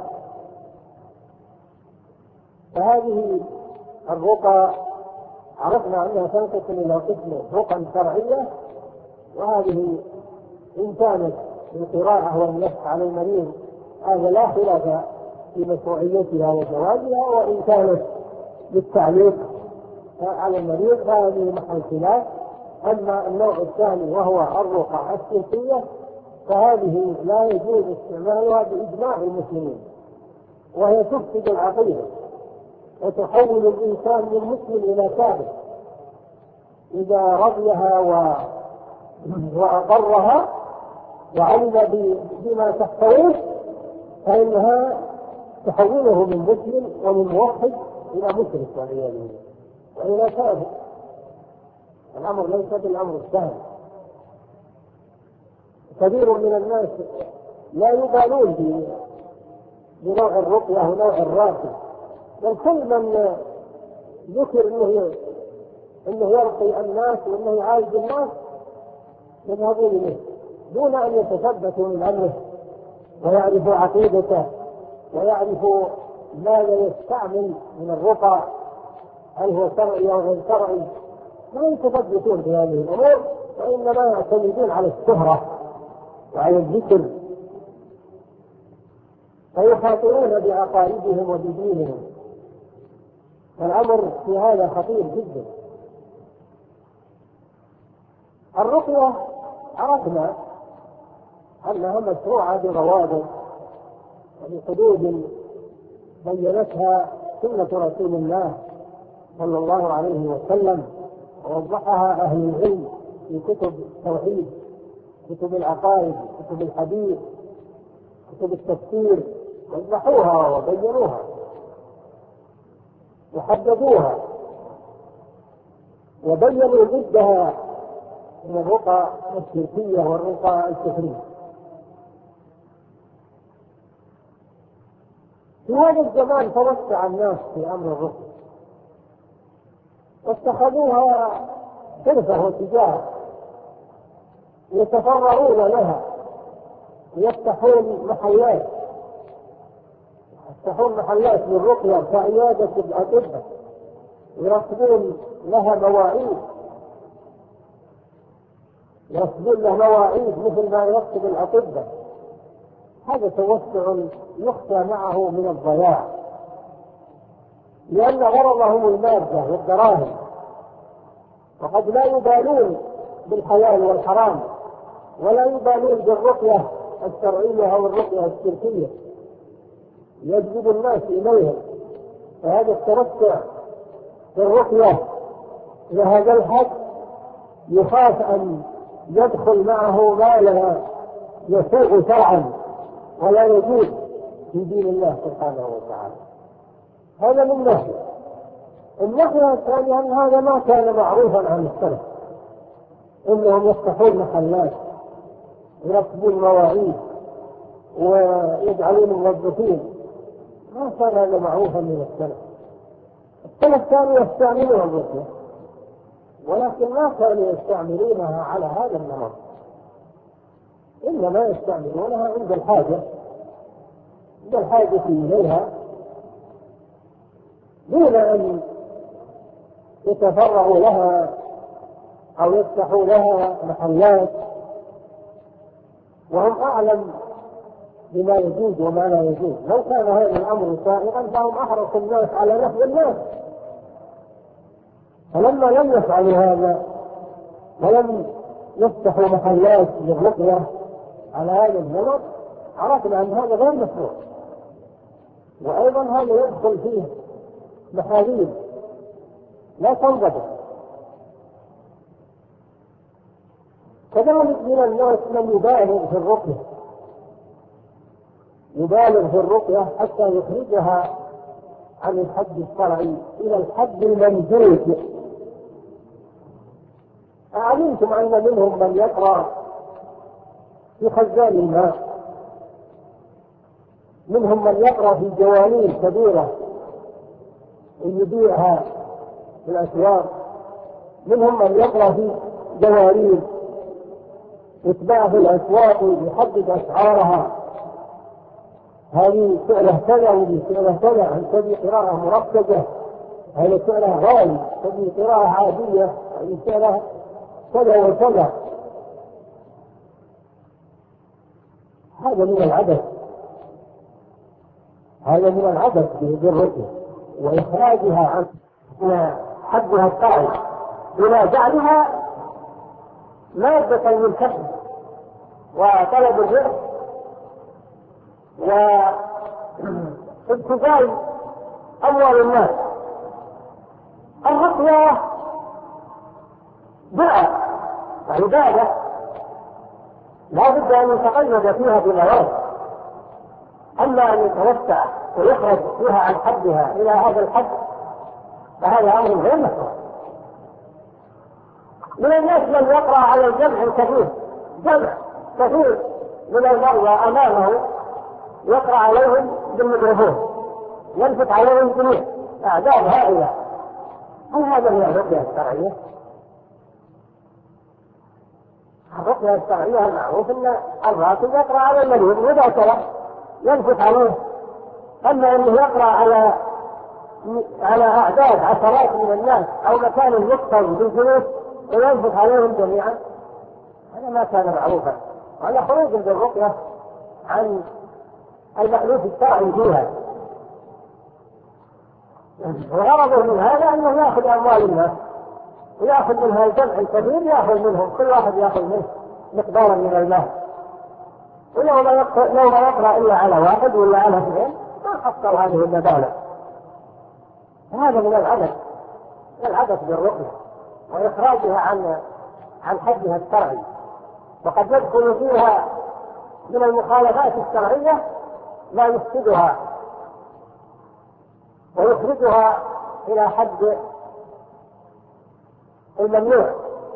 فهذه الرقى عرفنا انها تنقسم الى قسم رقى شرعيه، وهذه ان كانت بالقراءه والنفس على المريض هذا لا خلاف في مشروعيتها وجوازها، وان كانت بالتعليق على المريض فهذه محل خلاف. اما النوع الثاني وهو الرقى الشركيه فهذه لا يجوز استعمالها باجماع المسلمين، وهي تفسد العقيده وتحول الانسان من مسلم الى كافر اذا رضيها واقرها وعلم بما تحتويه، فانها تحوله من مسلم ومن موحد إلى مشرك والعياذ بالله وإلى كافر. الأمر ليس بالأمر السهل. كثير من الناس لا يبالون بنوع الرقية ونوع الراقي، بل كل من ذكر انه يرقي الناس وانه يعالج الناس يذهبون اليه دون ان يتثبتوا من امره ويعرفوا عقيدته ويعرفوا ماذا يستعمل من الرقى، هل هو شرعي او غير شرعي. لا يتثبتون في هذه الامور وانما يعتمدون على الشهره وعلى الذكر، فيخاطرون بعقائدهم وبدينهم. الأمر في هذا خطير جدا. الرقية عرفنا أنها مشروعة بضوابط وبحدود بينتها سنة رسول الله صلى الله عليه وسلم ووضحها أهل العلم في كتب التوحيد، كتب العقائد، كتب الحديث، كتب التفسير، وضحوها وبينوها وحددوها وبينوا ضدها من الرقى الشركية والرقى الكفرية. في هذا الزمان توسع الناس في أمر الرقى واتخذوها حرفة وتجارة يتفرغون لها، يفتحون محلات للرقية كعيادة الأطباء، يرصدون لها مواعيد مثل ما يرصد الأطباء. هذا توسع يخشى معه من الضياع، لأن غرضهم المادة والدراهم، وقد لا يبالون بالحلال والحرام ولا يبالون بالرقية الشرعية أو الرقية الشركية، يجذب الناس إليها. فهذا التوسع في الرقية إلى هذا الحد يخاف أن يدخل معه ما لا يسوء شرعا ولا يجوز في دين الله سبحانه وتعالى. هذا من ناحية. الناحية الثانية أن هذا ما كان معروفا عن السلف، إنهم يفتحون محلات ويرتبون مواعيد ويجعلون موظفين، ما كان هذا معروفا من السلف. السلف كانوا يستعملون الرقية ولكن ما كانوا يستعملونها على هذا النمط، إنما يستعملونها عند الحاجة إليها دون أن يتفرغوا لها أو يفتحوا لها محلات، وهم أعلم بما يجوز وما لا يجوز. لو كان هذا الأمر سائغا فهم أحرص الناس على نفي الناس، فلما لم يفعلوا هذا ولم يفتحوا محلات للرقية على هذا النمط عرفنا أن هذا غير مشروع، وأيضا هذا يدخل فيه محاذير لا تنضبط. كذلك من الناس من يبالغ في الرقية حتى يخرجها عن الحد الشرعي إلى الحد الممدود. أعلمتم أن منهم من يقرأ في خزان الماء، منهم من يقرأ في جوانين كبيرة يبيعها في الأسواق، منهم من يقرأ في جواريد يتباع في الأسواق ويحدد أسعارها، هذه سعره كذا وهذه سعره كذا، هذه قراءة مركزة، هذا سعره غالي، هذه قراءة عادية، هذه سعره كذا وكذا. هذا من العبث بالرقية وإخراجها عن حدها الشرعي إلى جعلها مادة للكسب وطلب الرزق وابتذال أموال الناس. الرقية دعاء وعبادة لا بد أن يتقيد فيها بنوايا، أما أن يتوسع ويخرج فيها عن حدها إلى هذا الحد فهذا أمر غير مشروع. من الناس من يقرأ على الجمع الكثير، جمع كثير من المرضى أمامه يقرأ عليهم بالميكروفون، يلفت عليهم جميع أعداد هائلة. هل هذا من الرقية الشرعية؟ الرقية الشرعية المعروف أن الراقي يقرأ على المريض مباشرة يلفت عليه، أما أنه يقرأ على أعداد عشرات من الناس أو مكان يكتب بالجلوس ويلفت عليهم جميعا، هذا ما كان معروفا، وهذا خروج بالرقية عن المألوف الشرعي فيها. وغرضه من هذا أنه يأخذ أموال الناس ويأخذ منها الجمع الكبير، يأخذ منهم كل واحد يأخذ منه مقدارا من المال، ولو ما يقرأ إلا على واحد ولا على اثنين ما حصل هذه المبالغ. هذا من العبث بالرقية وإخراجها عن حدها الشرعي، وقد يدخل فيها من المخالفات الشرعية ما يفسدها ويخرجها إلى حد الممنوع.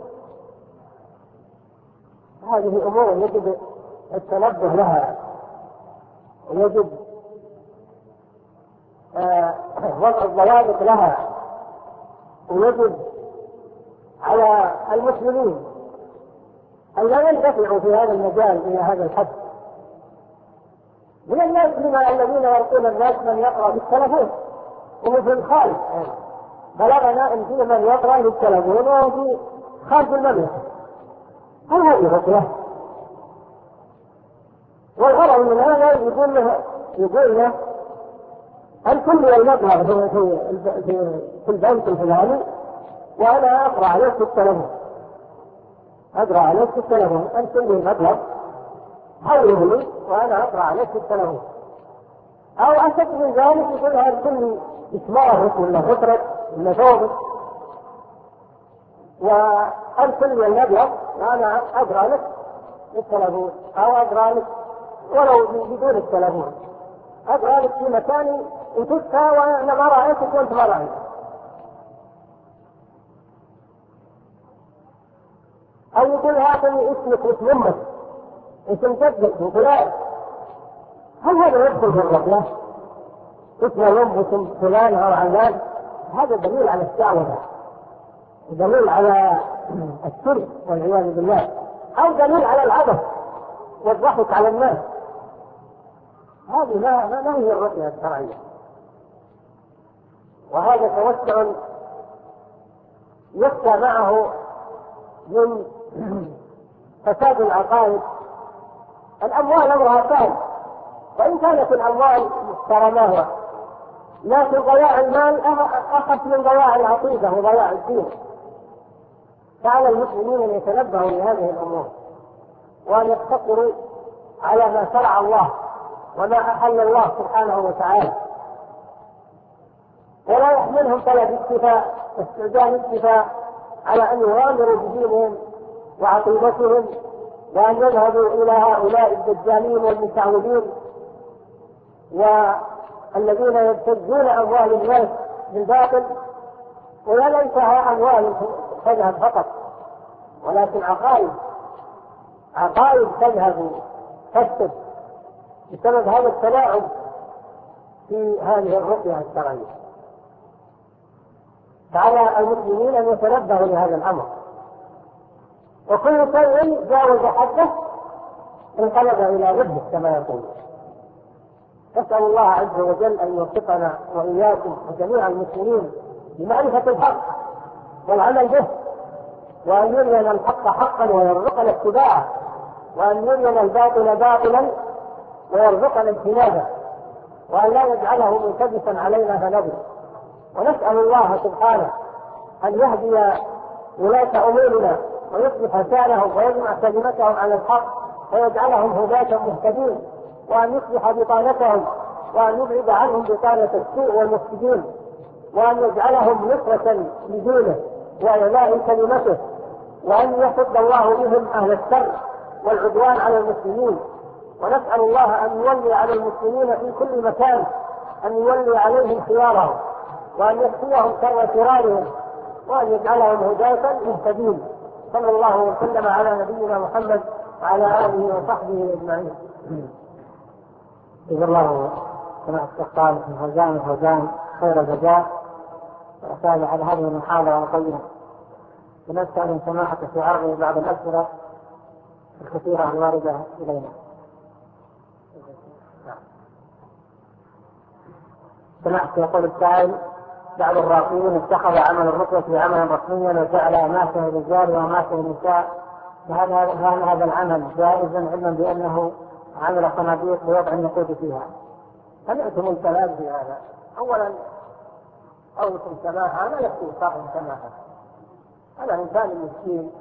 هذه أمور يجب التنبه لها، ويجب وضع الضوابط لها، ويجب على المسلمين أن لا يندفعوا في هذا المجال إلى هذا الحد. من الناس الذين يلقون الناس من يقرأ بالتلفون وفي الخارج، بلغنا ان في من يقرأ بالتلفون وفي خارج المملكة. هل هذه رقية؟ والغرض من هذا يقول له الكل يمبلغ في البنك الفلاني وانا اقرأ عليك في التلفون، اقرأ عليك في التلفون، الكل يمبلغ حوله لي وانا اقرأ عليك في التلفون. او اشد من ذلك يقول هذا الكل اسمارك ولا فطرك ولا ثوبك والكل يمبلغ وانا اقرأ لك التلفون، او اقرأ لك ولو بدون التلفون، اقرأ لك في مكاني وتدفع وانا ما رأيتك وانت ما رأيتك. او يقول هاتني اسمك واسم امك اسم جدك وفلان. هل هذا يدخل في الرقية؟ اسم الام واسم فلان او علان، هذا دليل على الشعوذة، دليل على الشرك والعياذ بالله، او دليل على العبث والضحك على الناس. هذه ما هي الرقية الشرعية. وهذا توسع يخشى معه من فساد العقائد. الأموال أمرها ثاني، وإن كانت الأموال محترمة، لكن ضياع المال أخف من ضياع العقيدة وضياع الدين. فعلى المسلمين أن يتنبهوا لهذه الأمور وأن يقتصروا على ما شرع الله وما أحل الله سبحانه وتعالى، ولا يحملهم طلب اكتفاء واستعجال اكتفاء على أن يغامروا بدينهم وعقيدتهم وأن يذهبوا إلى هؤلاء الدجالين والمستعوذين والذين يبتزون أموال الناس بالباطل، ولا ليسها أموال تذهب فقط، ولكن عقائد تذهب تفسد بسبب هذا التلاعب في هذه الرقية الشرعية. فعلى المسلمين أن يتنبهوا لهذا الأمر، وكل شيء جاوز حده انقلب إلى ضده كما يقول. نسأل الله عز وجل أن يوفقنا وإياكم وجميع المسلمين بمعرفة الحق والعمل به، وأن يرينا الحق حقا ويرزقنا اتباعه، وأن يرينا الباطل باطلا ويرزقنا اجتنابه، وأن لا يجعله ملتبسا علينا فنضل. ونسأل الله سبحانه أن يهدي ولاة أمورنا ويصلح شأنهم ويجمع كلمتهم على الحق ويجعلهم هداة مهتدين، وأن يصلح بطانتهم وأن يبعد عنهم بطانة السوء والمفسدين، وأن يجعلهم نصرة لدينه وإعلاء كلمته، وأن يصد الله بهم أهل الشر والعدوان على المسلمين، ونسأل الله أن يولي على المسلمين في كل مكان، أن يولي عليهم خيارهم، وأن يكفيهم شر شرارهم، وأن يجعلهم هداة مهتدين. صلى الله وسلم على نبينا محمد وعلى آله وصحبه أجمعين. جزا الله سماحة الشيخ صالح بن فوزان خير الجزاء وأسأل على هذه المحاضرة القيمة. ونسأل من سماحة في عرض بعض الأسئلة الكثيرة الواردة إلينا. سمعت يقول السائل: بعض الراقيين اتخذ عمل الرقية عملا رسميا وجعل أماكن الرجال وأماكن النساء، فهل هذا العمل جائزا علما بأنه عمل صناديق بوضع النقود فيها؟ سمعتم الكلام في هذا. أولا قولكم سماحة لا يكفي صاحب سماحة، أنا إنسان مسكين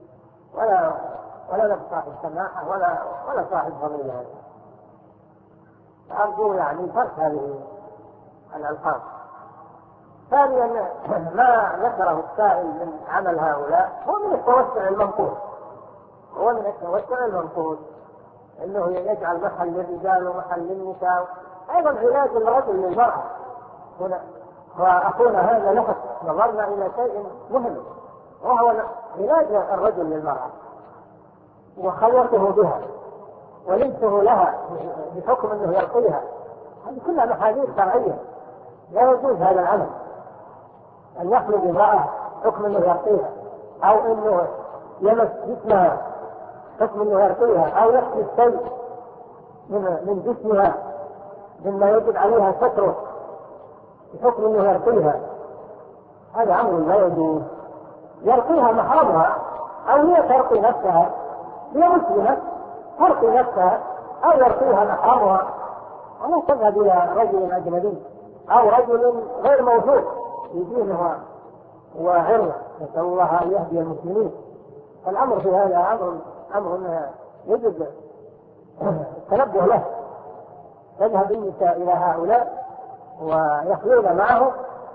ولا نفس صاحب سماحة ولا صاحب فضيلة. أرجو يعني فرق هذه الألفاظ. ثانيا ما ذكره السائل من عمل هؤلاء هو من التوسع المنقول، انه يجعل محل للرجال ومحل للنساء، ايضا علاج الرجل للمرأة. واخونا هذا لفت نظرنا الى شيء مهم، وهو علاج الرجل للمرأة وخلوته بها ولبسه لها بحكم انه يرقيها. هذه كلها محاذير شرعية، لا يجوز هذا العمل أن يخلق امرأة حكم أنه يرقيها، أو أنه يمس جسمها حكم أنه يرقيها، أو يحكي الشيء من جسمها مما يجب عليها ستره بحكم أنه يرقيها. هذا أمر لا يجوز. يرقيها محرمها، أو هي ترقي نفسها، هي مسلمة ترقي نفسها، أو يرقيها محرمها، ولا تذهب إلى رجل أجنبي أو رجل غير موجود في دينها وعرضه. نسأل الله أن يهدي المسلمين. الأمر في هذا أمر يجب التنبه له. يذهب النساء إلى هؤلاء ويخلون معهم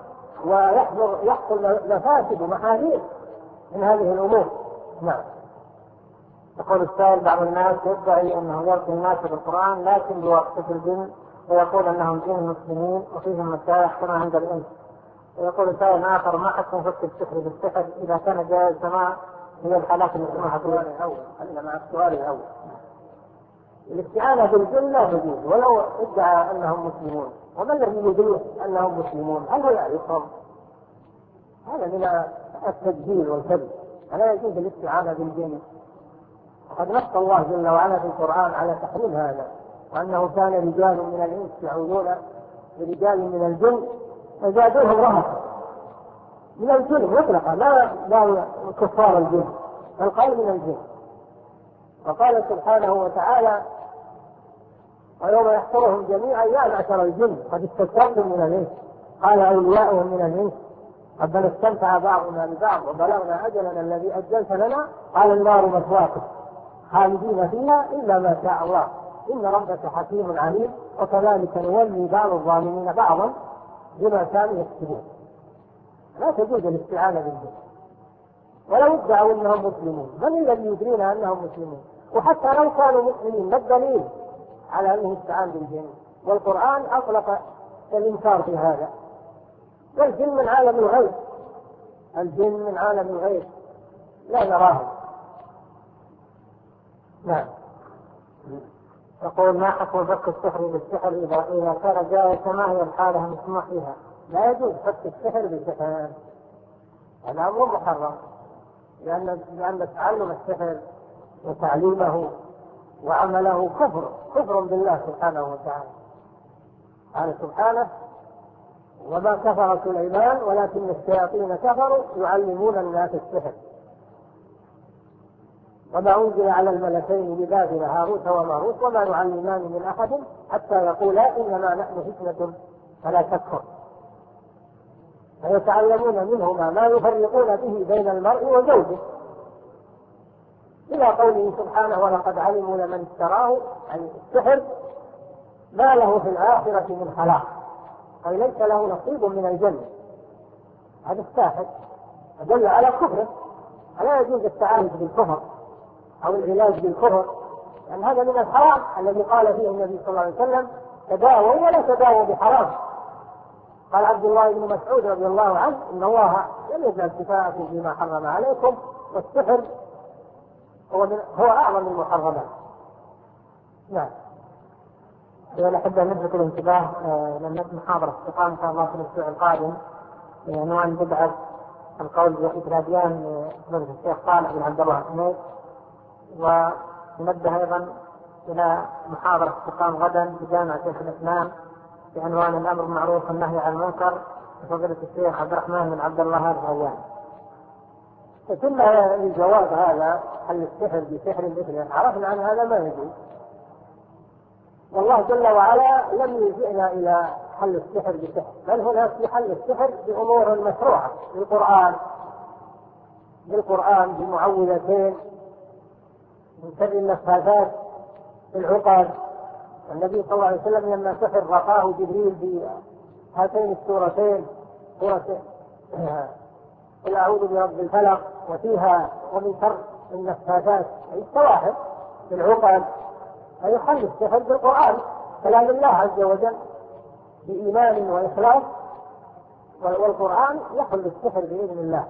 ويحصل مفاسد ومحاذير من هذه الأمور. نعم. يقول السائل: بعض الناس يدعي أنه يلقي الناس بالقرآن لكن بواسطة الجن، ويقول أنهم جن مسلمين وفيهم مسائح كما عند الإنس. ويقول السائل آخر: ما حكم فك السحر بالسحر إذا كان جائز كما هي الحالات اللي اسمها السؤال الأول. الاستعانة بالجن لا تجوز ولو ادعى أنهم مسلمون. وما الذي يدري أنهم مسلمون؟ هل هو يعرفهم؟ هذا من التجهيل والكذب. فلا يجوز الاستعانة بالجن. وقد نص الله جل وعلا في القرآن على تحريم هذا، وأنه كان رجال من الإنس يعوذون برجال من الجن فزادوهم رهقا. من الجن مطلقا، لا كفار الجن، بل قال من الجن. وقال سبحانه وتعالى: ويوم يحشرهم جميعا يا معشر الجن قد استكثرتم من الإنس قال أولياؤهم من الإنس ربنا استمتع بعضنا ببعض وبلغنا أجلنا الذي أجلت لنا قال النار مثواكم خالدين فيها إلا ما شاء الله إن ربك حكيم عليم وكذلك نولي بعض الظالمين بعضا بما كانوا يكسبون. لا تجوز الاستعانة بالجن ولو ادعوا أنهم مسلمون. من الذي يدرينا أنهم مسلمون؟ وحتى لو كانوا مسلمين ما الدليل على أنه استعان بالجن؟ والقرآن أطلق الإنكار في هذا. والجن من عالم الغيب، الجن من عالم الغيب لا نراهم. نعم. يقول: ما حكم فك السحر بالسحر إذا كان جائز ما هي الحالة المسموح فيها؟ لا يجوز فك السحر بالسحر، هذا أمر محرم، لأن تعلم السحر وتعليمه وعمله كفر بالله سبحانه وتعالى. قال سبحانه: وما كفر سليمان ولكن الشياطين كفروا يعلمون الناس السحر وما أنزل على الملكين ببابل هاروت وماروت وما يعلمان من أحد حتى يقولا إنما نحن فتنة فلا تكفر فيتعلمون منهما ما يفرقون به بين المرء وزوجه، إلى قوله سبحانه: ولقد علموا لمن اشتراه عن السحر ما له في الآخرة من خلاق أي ليس له نصيب من الجنة. هذا الساحر دل على كفره. فلا يجوز التعالج بالكفر أو العلاج بالكفر يعني هذا من الحرام الذي قال فيه النبي صلى الله عليه وسلم تداووا ولا تداووا بحرام. قال عبد الله بن مسعود رضي الله عنه إن الله لم يجعل شفاءكم فيما حرم عليكم، والسحر هو أعظم المحرمات. نعم. أحب أن نلفت الانتباه لأن محاضرة استقامة إن شاء الله في الأسبوع القادم عنوان بدعة القول بإفراديان فضيلة الشيخ صالح بن عبد الله الحميد، وننبه أيضا إلى محاضرة استقام غدا بجامعة شيخ الإسلام بعنوان الأمر بالمعروف والنهي عن المنكر بفضيلة الشيخ عبد الرحمن بن عبد الله الغيان. ثم الجواب هذا حل السحر بسحر مثله عرفنا عن هذا ما يجوز، والله جل وعلا لم يلجئنا إلى حل السحر بسحر، بل هناك في حل السحر بأمور مشروعة بالقرآن بمعوذتين من شر النفاثات في العقد. النبي صلى الله عليه وسلم لما سحر رقاه جبريل بهاتين السورتين، سورة قل أعوذ برب الفلق وفيها ومن شر النفاثات أي السواحر في العقد، أي حل السحر بالقرآن كلام الله عز وجل بإيمان وإخلاص، والقرآن يحل السحر بإذن الله.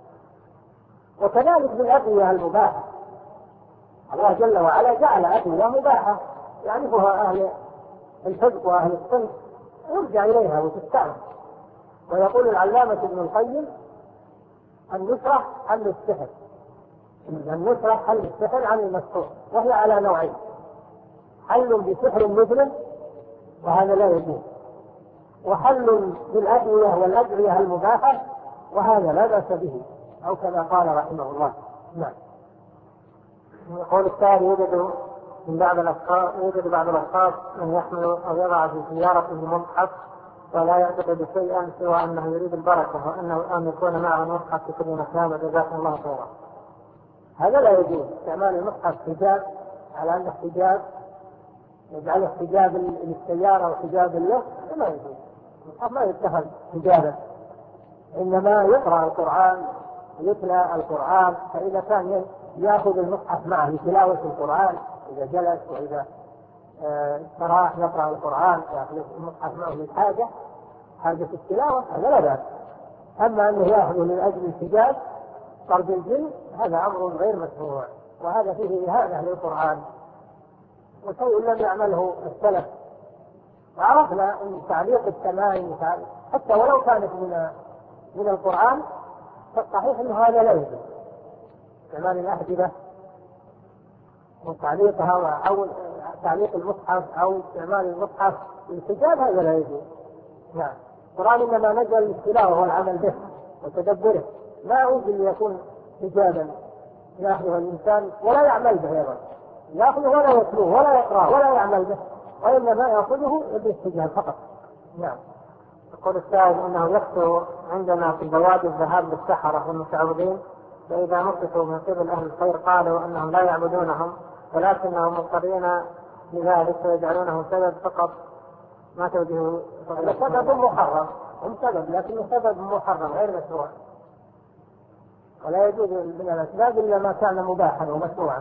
وكذلك بالأدوية المباحة، الله جل وعلا جعل أدوية مباحة يعرفها أهل الحزب وأهل الصنف يرجع إليها وتستعمل. ويقول العلامة ابن القيم النصرة حل السحر، النصرة حل السحر عن المسحور، وهي على نوعين: حل بسحر مثله وهذا لا يجوز، وحل بالأدوية والأدوية المباحة وهذا لا بأس به، أو كما قال رحمه الله. نعم. يقول السائل يوجد بعض الأشخاص من يحمل أو يضع في سيارته مصحف ولا يعتقد شيئا سوى أنه يريد البركة وأنه أن يكون معه مصحف في كل مكان، وجزاكم الله خيرا. هذا لا يجوز. استعمال المصحف حجاب على أنه حجاب يجعله حجاب للسيارة وحجاب له ما يجوز. المصحف ما يتخذ حجابا، إنما يقرأ القرآن يتلى القرآن، فإذا كان يأخذ المصحف معه لتلاوة القرآن إذا جلس، وإذا استراح يقرأ القرآن يأخذ المصحف معه للحاجة حاجة التلاوة هذا لا بأس. أما أنه يأخذ من أجل الحجاب طرد الجن هذا أمر غير مشروع، وهذا فيه إهانة للقرآن وشيء لم يعمله السلف. وعرفنا أن تعليق التمائم حتى ولو كانت من القرآن فالصحيح أنه هذا لا يجوز. استعمال الأحجبة وتعليقها أو تعليق المصحف أو استعمال المصحف للحجاب هذا لا يجوز. نعم. القرآن إنما نزل للتلاوة والعمل به وتدبره، ما أنزل ليكون حجابا يأخذه الإنسان ولا يعمل به أيضا، يأخذه ولا يتلوه ولا يقرأه ولا يعمل به، وإنما يأخذه للاستجهاد فقط. نعم. يقول السائل أنه يكثر عندنا في البوادي الذهاب للسحرة والمشعوذين، فإذا نصفوا من قبل أهل الخير قالوا أنهم لا يعبدونهم ولكنهم مضطرين لذلك ويجعلونه سبب فقط. ما توجهه؟ سبب محرم، هم سبب لكنه سبب محرم غير مشروع، ولا يجوز من الأسباب إلا ما كان مباحا ومشروعا.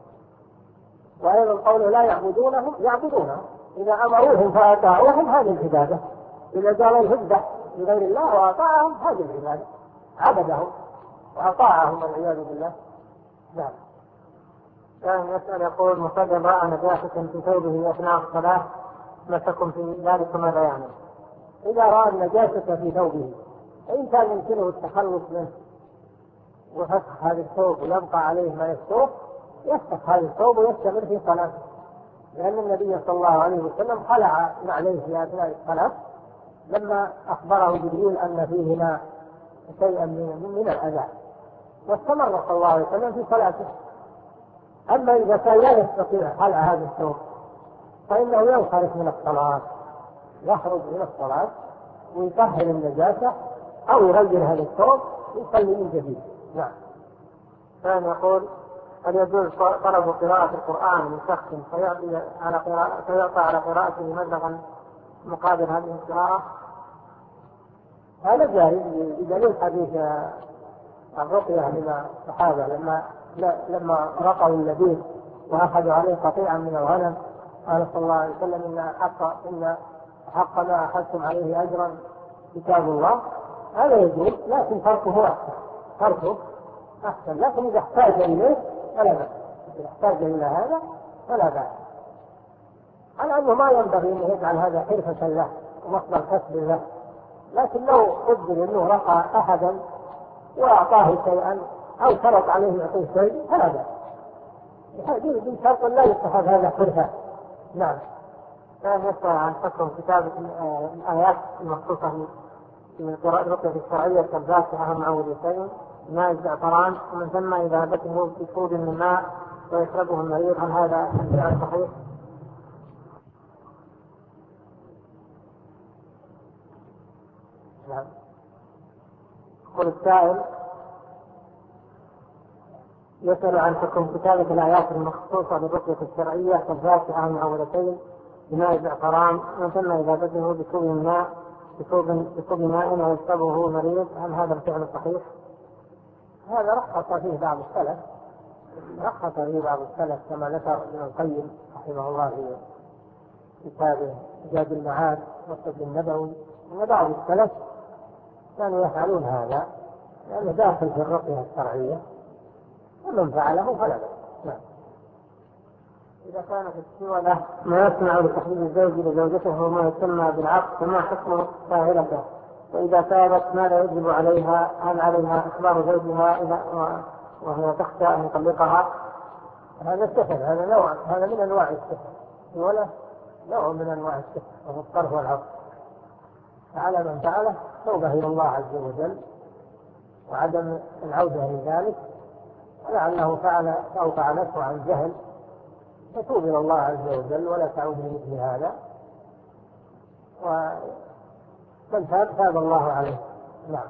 وأيضا قوله لا يعبدونهم، يعبدونهم إذا أمروهم فأطاعوهم هذه العبادة، إذا قالوا الهدى لغير الله وأطاعهم هذه العبادة، عبدهم وأطاعهم والعياذ بالله. نعم. كان يسأل يقول مصلي رأى نجاسة في ثوبه أثناء الصلاة ما تكن في ذلك ماذا يعني؟ إذا رأى النجاسة في ثوبه إن كان يمكنه التخلص منه وفسخ هذا الثوب ويبقى عليه ما يستوه يفسخ هذا الثوب ويستمر في صلاته، لأن النبي صلى الله عليه وسلم خلع عليه في أثناء الصلاة لما أخبره جبريل أن فيهما شيئا من الأذى، واستمر صلى الله عليه وسلم في صلاته. أما إذا كان لا يستطيع خلع هذا الثوب فإنه ينصرف من الصلاة، يخرج من الصلاة ويطهر النجاسة أو يغير هذا الثوب ويصلي من جديد. نعم. كان يقول هل يجوز طلب قراءة القرآن من شخص فيعطى على قراءته مبلغا مقابل هذه القراءة؟ هذا جائز بدليل حديث الرقية من الصحابة لما رقوا اللبيب وأخذوا عليه قطيعا من الغنم. قال صلى الله عليه وسلم إن حق ما أخذتم عليه أجرا كتاب الله. هذا يجوز، لكن تركه أحسن. لكن إذا احتاج إليه فلا بأس، إذا احتاج إلى هذا فلا بأس، على أنه ما ينبغي أن يجعل هذا حرفة له ومصدر كسب له. لكن لو قدر أنه رقى أحدا وأعطاه شيئا أو شرط عليه يعطيه شيء فلا بأس. هذه شرط لا يتخذ هذا حرفة. نعم. يسأل عن حكم كتابة الآيات المخصوصة في قراءة الرقية الشرعية كالفاتحة والمعوذتين ماء الزعفران، ومن ثم إذا بته بكوب من ماء ويشربه المريض، هل هذا الفعل صحيح؟ نعم. يقول السائل يسأل عن حكم كتابة الآيات المخصوصة بالرقية الشرعية كالفاتحة والمعوذتين بماء الزعفران، ومن ثم إذا بته بكوب من ماء بكوب ماء ويشربه مريض، هل هذا الفعل صحيح؟ هذا رخص فيه بعض السلف كما ذكر ابن القيم رحمه الله في كتابه زاد المعاد والطب النبوي، أن بعض السلف كانوا يفعلون هذا لأنه داخل في الرقية الشرعية، ومن فعله فلا بأس. نعم. إذا كانت السولة ما يسمع بتحديد الزوج لزوجته وما يسمى بالعقد، فما حكم ساهلته؟ وإذا تابت ماذا يجب عليها؟ هل عليها إخبار زوجها وهي تخشى أن يطلقها؟ هذا السفر، هذا من أنواع السفر، ولا نوع من أنواع السفر وهو الطرف والعقد. فعلى من فعله توبة إلى الله عز وجل وعدم العودة لذلك، ولعله فعل نفسه عن جهل، فتوب إلى الله عز وجل ولا تعود لمثل هذا، ومن تاب الله عليه. نعم.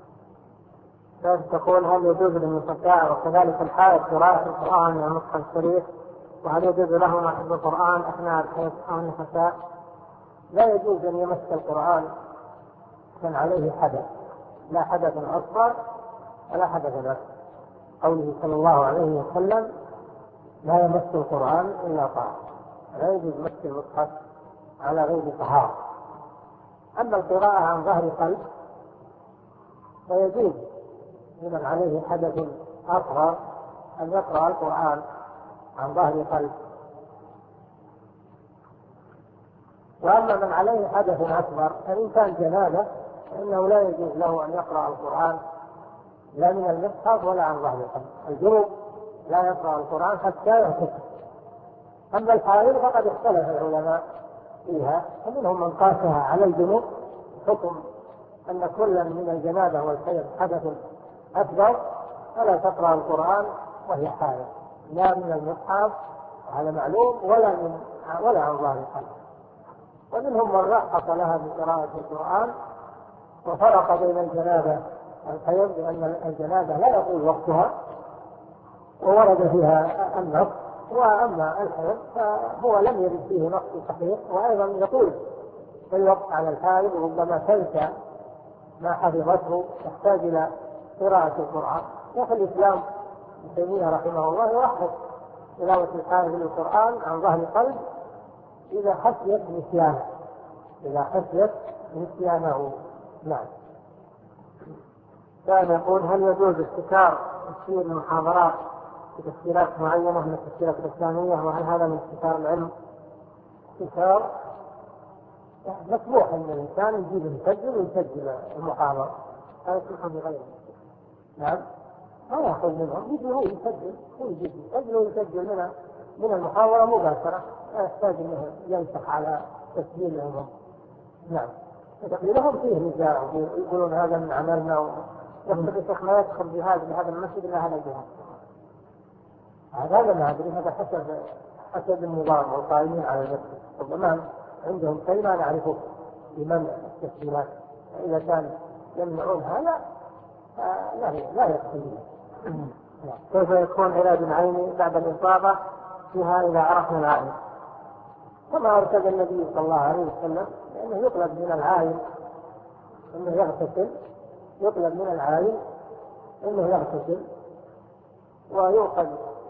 تقول هل يجوز للمستطاع وكذلك الحائض قراءة القرآن من النسخ الشريف، وهل يجوز لهما حفظ القرآن أثناء الحيض أو النفساء؟ لا يجوز أن يمس القرآن من عليه حدث، لا حدث أصغر ولا حدث أكبر. قوله صلى الله عليه وسلم لا يمس القرآن إلا طاهر، لا يجوز مس المصحف على غير طهارة. أما القراءة عن ظهر قلب فيجوز لمن عليه حدث أصغر أن يقرأ القرآن عن ظهر قلب، وأما من عليه حدث أكبر فإن كان جنابة فإنه لا يجوز له أن يقرأ القرآن لا من المصحف ولا عن ظهر قلب. الجنوب لا يقرأ القرآن حتى يغتسل. أما الحائض فقد اختلف العلماء فيها، فمنهم من قاسها على الجنوب حكم أن كل من الجنابة والحيض حدث أكبر فلا تقرأ القرآن وهي حائض لا من المصحف على معلوم ولا عن ظهر قلب. ومنهم من رخص لها بقراءة القرآن وفرق بين الجنابة والحيض، لأن الجنابة لا يطول وقتها وورد فيها النص، وأما الحيض فهو لم يرد فيه نص صحيح، وأيضا يطول الوقت على الحائض وربما تنسى ما حفظته تحتاج إلى قراءة القرآن. شيخ الإسلام ابن تيمية رحمه الله يرخص تلاوة الحائض للقرآن عن ظهر قلب إذا خشيت نسيانه. نعم. كان يقول هل يجوز ابتكار تفسير المحاضرات في تفسيرات معينة من التفسيرات الإسلامية، وهل هذا من ابتكار العلم؟ ابتكار مسموح أن الإنسان يجيب ويسجل المحاضرة، هذا يسمح بغيره. نعم. ما يأخذ منهم، يجي هو يسجل ويسجل من المحاضرة مباشرة، لا يحتاج أنه ينسخ على تسجيلهم. نعم. تسجيلهم فيه نزاع يقولون هذا من عملنا يقصد الشيخ ما يدخل بهذا المسجد إلا هذا الجهة. هذا ما أدري، هذا حسب النظام والقائمين على المسجد، ربما عندهم شيء ما نعرفه بمنع التسجيلات. إذا كان يمنعون هذا لا يدخل. كيف يكون علاج العين بعد الإصابة فيها إذا عرفنا العين؟ كما أرشد النبي صلى الله عليه وسلم، لأنه يطلب من العائل أنه يغتسل، ويؤخذ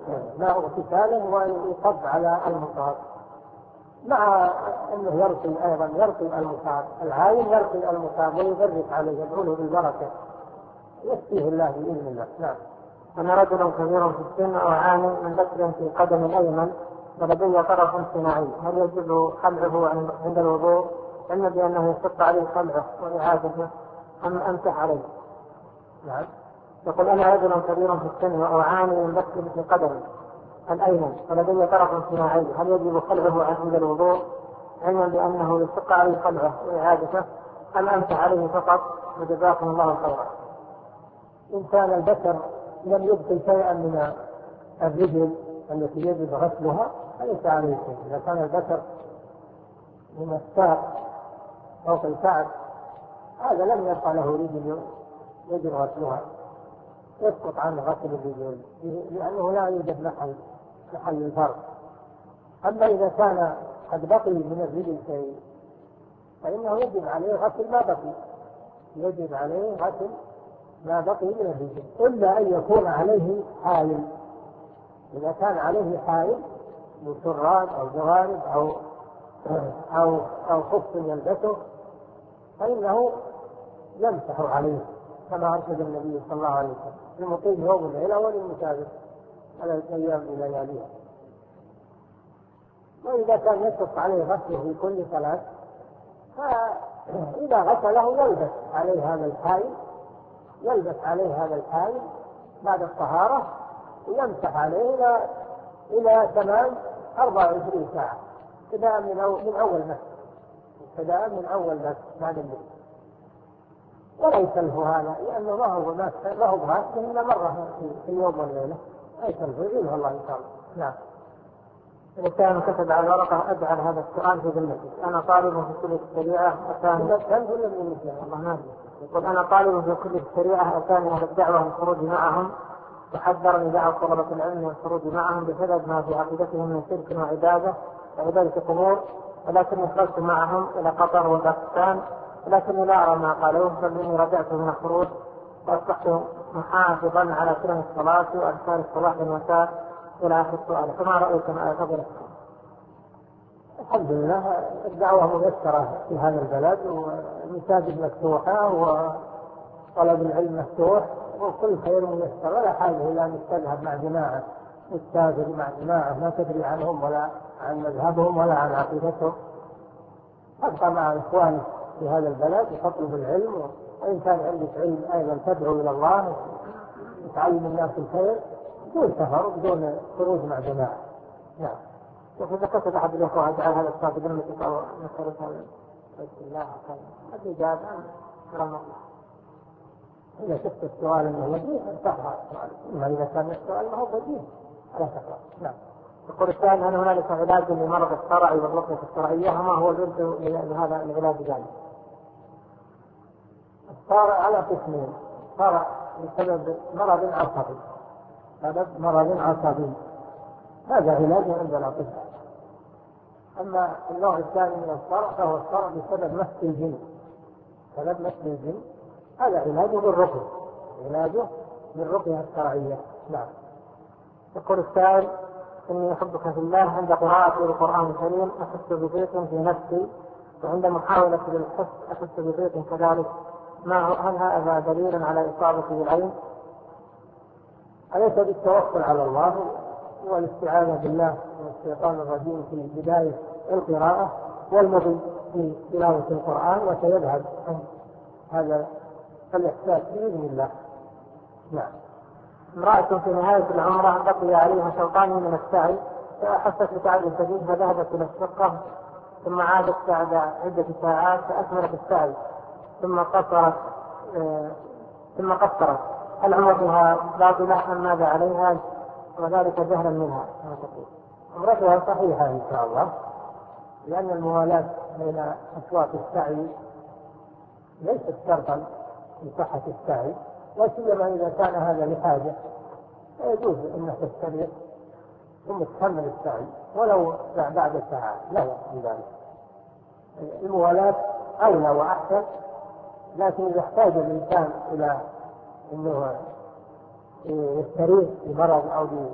ماء اغتساله ويصب على المصاب، مع أنه يرقي أيضا، يرقي المصاب، العاين يرقي المصاب ويبرك عليه، يدعو له بالبركة، يكفيه الله بإذن الله. نعم. أنا رجل كبير في السن وأعاني من بتر في قدم الأيمن ولدي طرف صناعي، هل يجب خلعه عند الوضوء؟ علما بأنه يشق عليه خلعه وإعادته أم أمسح عليه؟ نعم. يقول أنا رجل كبير في السن وأعاني من بتر في قدم الأيمن ولدي طرف صناعي، هل يجب خلعه عند الوضوء؟ علما بأنه يشق عليه خلعه وإعادته أم أمسح عليه فقط؟ وجزاكم الله خيرا. إن كان البشر لم يبقي شيئا من الرجل التي يجب غسلها فليس عليه شيء. إذا كان البشر من الساق فوق الكعب هذا لم يبقى له رجل يجب غسلها، يسقط عنه غسل الرجل لأنه لا يوجد محل الفرق. أما إذا كان قد بقي من الرجل شيء فإنه يجب عليه غسل ما بقي، يجب عليه غسل ما بقي من الرجل، إلا أن يكون عليه حائل. إذا كان عليه حائل من شراب أو جوارب أو خف يلبسه فإنه يمسح عليه كما أرشد النبي صلى الله عليه وسلم للمقيم يوم الليلة وللمسافر على الأيام بلياليها. وإذا كان يشق عليه غسله في كل صلاة فإذا غسله يلبس عليه هذا الحائل بعد الطهارة ويمسح عليه إلى تمام 24 ساعة ابتداء من أول مسح بعد الليل، ولا يسلفه هذا لأنه ما هو غاسل إلا مرة في اليوم والليلة، لا يسلفه يجيبه الله إن شاء الله. نعم. إذا كان كتب على ورقة أجعل هذا السؤال في ذمتي، أنا طالب في كلية الشريعة يقول أنا طالب في كلية الشريعة أتاني أهل الدعوة الخروج معهم، وحذرني بعض طلبة العلم من الخروج معهم بسبب ما في عقيدتهم من شرك وعبادة قبور، ولكني خرجت معهم إلى قطر وباكستان، ولكني لا أرى ما قالوه، بل إني رجعت من الخروج وأصبحت محافظا على سنن الصلاة وأذكار الصباح والمساء إلى آخر السؤال، فما رأيكم على فضل؟ الحمد لله الدعوة ميسرة في هذا البلد، والمساجد مفتوحة وطلب العلم مفتوح وكل خير ميسر، ولا حاجة إلى أن تذهب مع جماعة تسافر مع جماعة ما تدري عنهم ولا عن مذهبهم ولا عن عقيدتهم. تبقى مع إخوانك في هذا البلد وتطلب العلم، وإن كان عندك علم أيضا تدعو إلى الله وتعلم الناس الخير بدون سفر وبدون خروج مع جماعة. نعم. وإذا كتب أحد الأخوة أجعل هذا السؤال بذمتك أو نسألك الله خير الإجابة رحمه الله. إذا شفت السؤال أنه وجيه تقرأ السؤال، أما إذا كان السؤال ما هو وجيه لا تقرأ. نعم. يقول السائل هل هنالك علاج لمرض الصرع والرقية الشرعية وما هو الورد لهذا العلاج ذلك؟ الصرع على قسمين، صرع بسبب مرض عصبي هذا علاج عند الأطباء. أما النوع الثاني من الصرع فهو الصرع بسبب مس الجن، هذا علاجه بالرقية الشرعية. نعم. يقول السائل إني أحبك في الله، عند قراءتي للقرآن الكريم أحس بضيق في نفسي، وعند محاولة للحس أحس بضيق كذلك، هل هذا دليل على إصابتي بالعين؟ أليس بالتوكل على الله والاستعانة بالله من الشيطان الرجيم في بداية القراءة والمضي في تلاوة القرآن وسيذهب هذا الإحساس بإذن الله. نعم. امرأة في نهاية العمرة بقي عليها شوطان من السعي فأحست بتعب شديد فذهبت إلى الشقة ثم عادت بعد عدة ساعات فأكملت السعي ثم قصرت، هل عمرتها باطلة أم ماذا عليها وذلك جهلا منها؟ عمرتها صحيحة إن شاء الله، لأن الموالاة بين أشواط السعي ليست شرطا لصحة السعي، وسيما إذا كان هذا لحاجة فيجوز أن تستمر ثم تكمل السعي ولو بعد ساعات، لا يحصل ذلك. الموالاة أولى وأحسن، لكن إذا احتاج الإنسان إلى أنه يستريح لمرض أو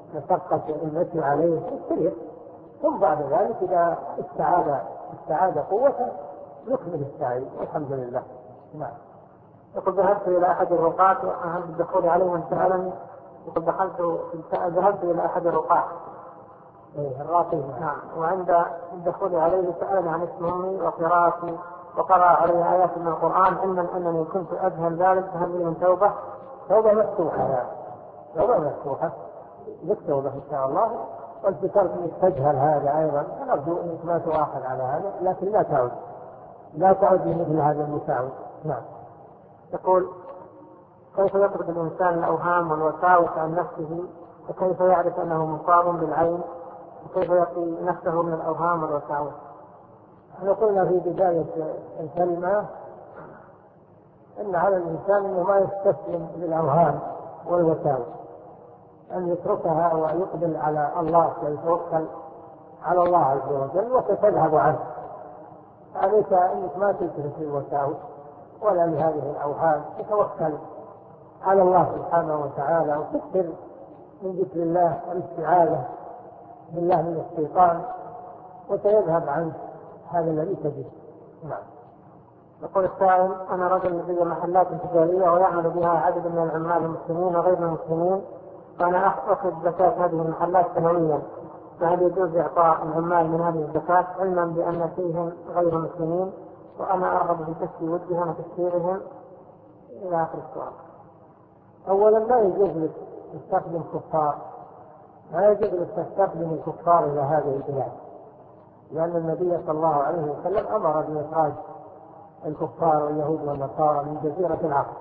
مشقة المشي عليه يستريح، ثم بعد ذلك إذا استعاد قوته يكمل السعي والحمد لله. نعم. يقول ذهبت إلى أحد الرقاة وأهم الدخول عليهم سألني، يقول ذهبت إلى أحد الرقاة الراقين. نعم. وعند الدخول عليه سألني عن اسم أمي وقراءتي وقرأ علي آيات من القرآن، علما أنني كنت أجهل ذلك، فهل لي من توبة؟ توبة مفتوحة، توبة مفتوحة بالتوبة إن شاء الله. وأنت ذكرت أنك تجهل هذا أيضا، نرجو أنك ما تؤاخذ على هذا، لكن لا تعد لمثل هذا المساوي. نعم. يقول كيف يطرد الإنسان الأوهام والوساوس عن نفسه، وكيف يعرف أنه مصاب بالعين، وكيف يقي نفسه من الأوهام والوساوس؟ احنا قلنا في بداية الكلمة أن على الإنسان أنه ما يستسلم للأوهام والوساوس، أن يتركها ويقبل على الله ويتوكل على الله عز وجل وستذهب عنه. عليك أنك ما تلتفت للوساوس ولا لهذه الأوهام، تتوكل على الله سبحانه وتعالى وتكثر من ذكر الله والاستعاذة بالله من الشيطان، وسيذهب عنه هذا الذي تجد. نعم. يقول السائل أنا رجل لدي محلات تجارية ويعمل بها عدد من العمال المسلمين وغير المسلمين، فأنا أخذ زكاة هذه المحلات سنويا، فهل يجوز إعطاء العمال من هذه الزكاة علما بأن فيهم غير مسلمين وأنا أرغب بكسب ودهم وتسييرهم؟ إلى آخر السؤال. أولا لا يجوز لك تستخدم كفار، لا يجوز لك تستخدم الكفار إلى هذه البلاد، لأن النبي صلى الله عليه وسلم أمر بإخراج الكفار واليهود والنصارى من جزيرة العرب.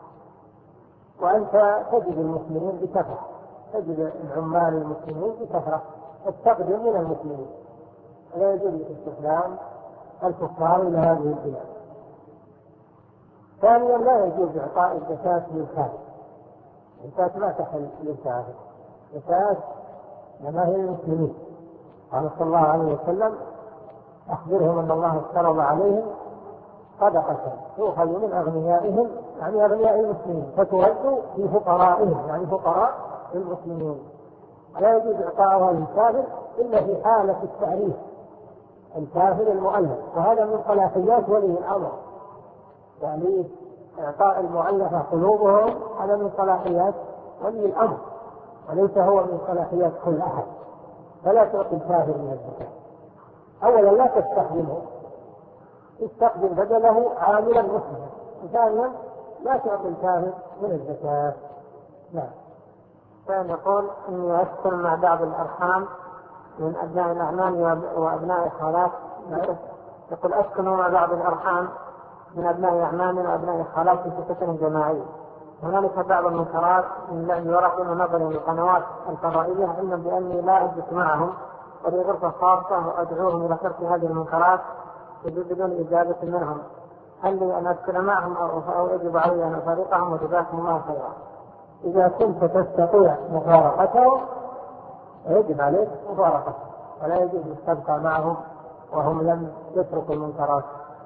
وأنت تجد المسلمين بكثرة، تجد العمال المسلمين بكثرة، تستخدم من المسلمين، لا يجوز لك استخدام الكفار إلى هذه البلاد. ثانيا لا يجوز إعطاء الزكاة للكافر، الزكاة ما تحل للكافر، الزكاة لما هي المسلمين. قال صلى الله عليه وسلم أخبرهم أن الله افترض عليهم صدقة تؤخذ من أغنيائهم، يعني أغنياء المسلمين، فترد في فقرائهم، يعني فقراء المسلمين. لا يجوز إعطاءها للكافر إلا في حالة التعريف، الكافر المؤلف، وهذا من صلاحيات ولي الأمر، يعني إعطاء المؤلفة قلوبهم هذا من صلاحيات ولي الأمر، وليس هو من صلاحيات كل أحد. فلا تعطي الكافر من الزكاة. أولا لا تستخدمه، تستخدم بدله عاملا مسلما. ثانيا لا تعطي الكافر من الزكاة. نعم. كان يقول إني أسكن مع بعض الأرحام من أبناء الأعمام وأبناء الخالات. يقول أسكن مع بعض الأرحام من أبناء أعمام وأبناء الخالات في سكن جماعي. هنالك بعض المنكرات من لعب ورق ونظر للقنوات الفضائية، علما بأني لا أجلس معهم ولي غرفة خاصة وأدعوهم إلى ترك هذه المنكرات بدون إجابة منهم. هل لي أن أسكن معهم أو يجب علي أن أفارقهم؟ وجزاكم الله خيرا. إذا كنت تستطيع مفارقتهم يجب عليك مفارقتهم، ولا يجب أن تبقى معهم وهم لم يتركوا المنكرات.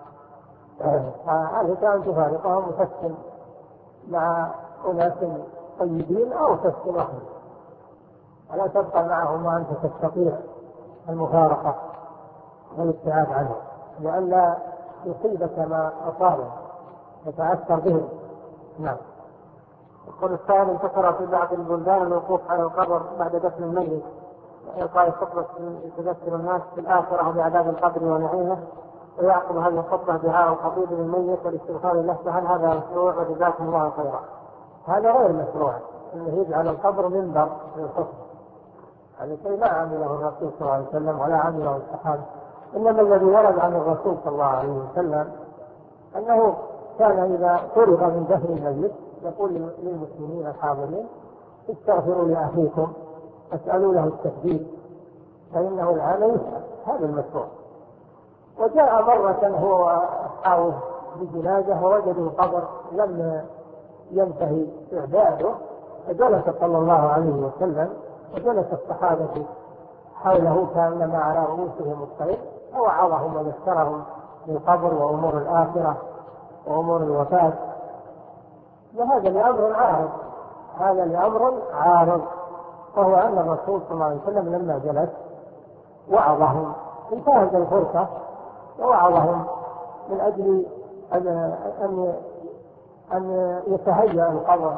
عليك أن تفارقهم وتسكن مع أناس طيبين أو تسكن وحدك، ولا تبقى معهم وأنت تستطيع المفارقة والابتعاد عنهم، لئلا يصيبك ما أصابهم يتأثر بهم. نعم. يقول السائل انتشر في بعض البلدان الوقوف على القبر بعد دفن الميت وإلقاء خطبة تذكر الناس بالآخرة بعذاب القبر ونعيمه، ويعقب هذه الخطبة دعاء الخطيب للميت والاستغفار له، فهل هذا مشروع؟ وجزاكم الله خيرا. هذا غير مشروع، انه يجعل القبر منبر للخطبة، هذا شيء ما عمله الرسول صلى الله عليه وسلم ولا عمله الصحابة. انما الذي ورد عن الرسول صلى الله عليه وسلم انه كان اذا فرغ من دفن الميت يقول للمسلمين الحاضرين استغفروا لاخيكم اسالوا له التثبيت فانه الان يسأل. هذا المشروع. وجاء مرة هو وأصحابه بجنازة ووجدوا القبر لم ينتهي إعداده، فجلس صلى الله عليه وسلم وجلس الصحابة حوله كأنما على رؤوسهم الطير، ووعظهم وذكرهم بالقبر وأمور الآخرة وأمور الوفاة. وهذا لأمر عارض، هذا لأمر عارض، وهو أن الرسول صلى الله عليه وسلم لما جلس وعظهم، انتهز الفرصة ووعظهم من أجل أن يتهيأ القبر،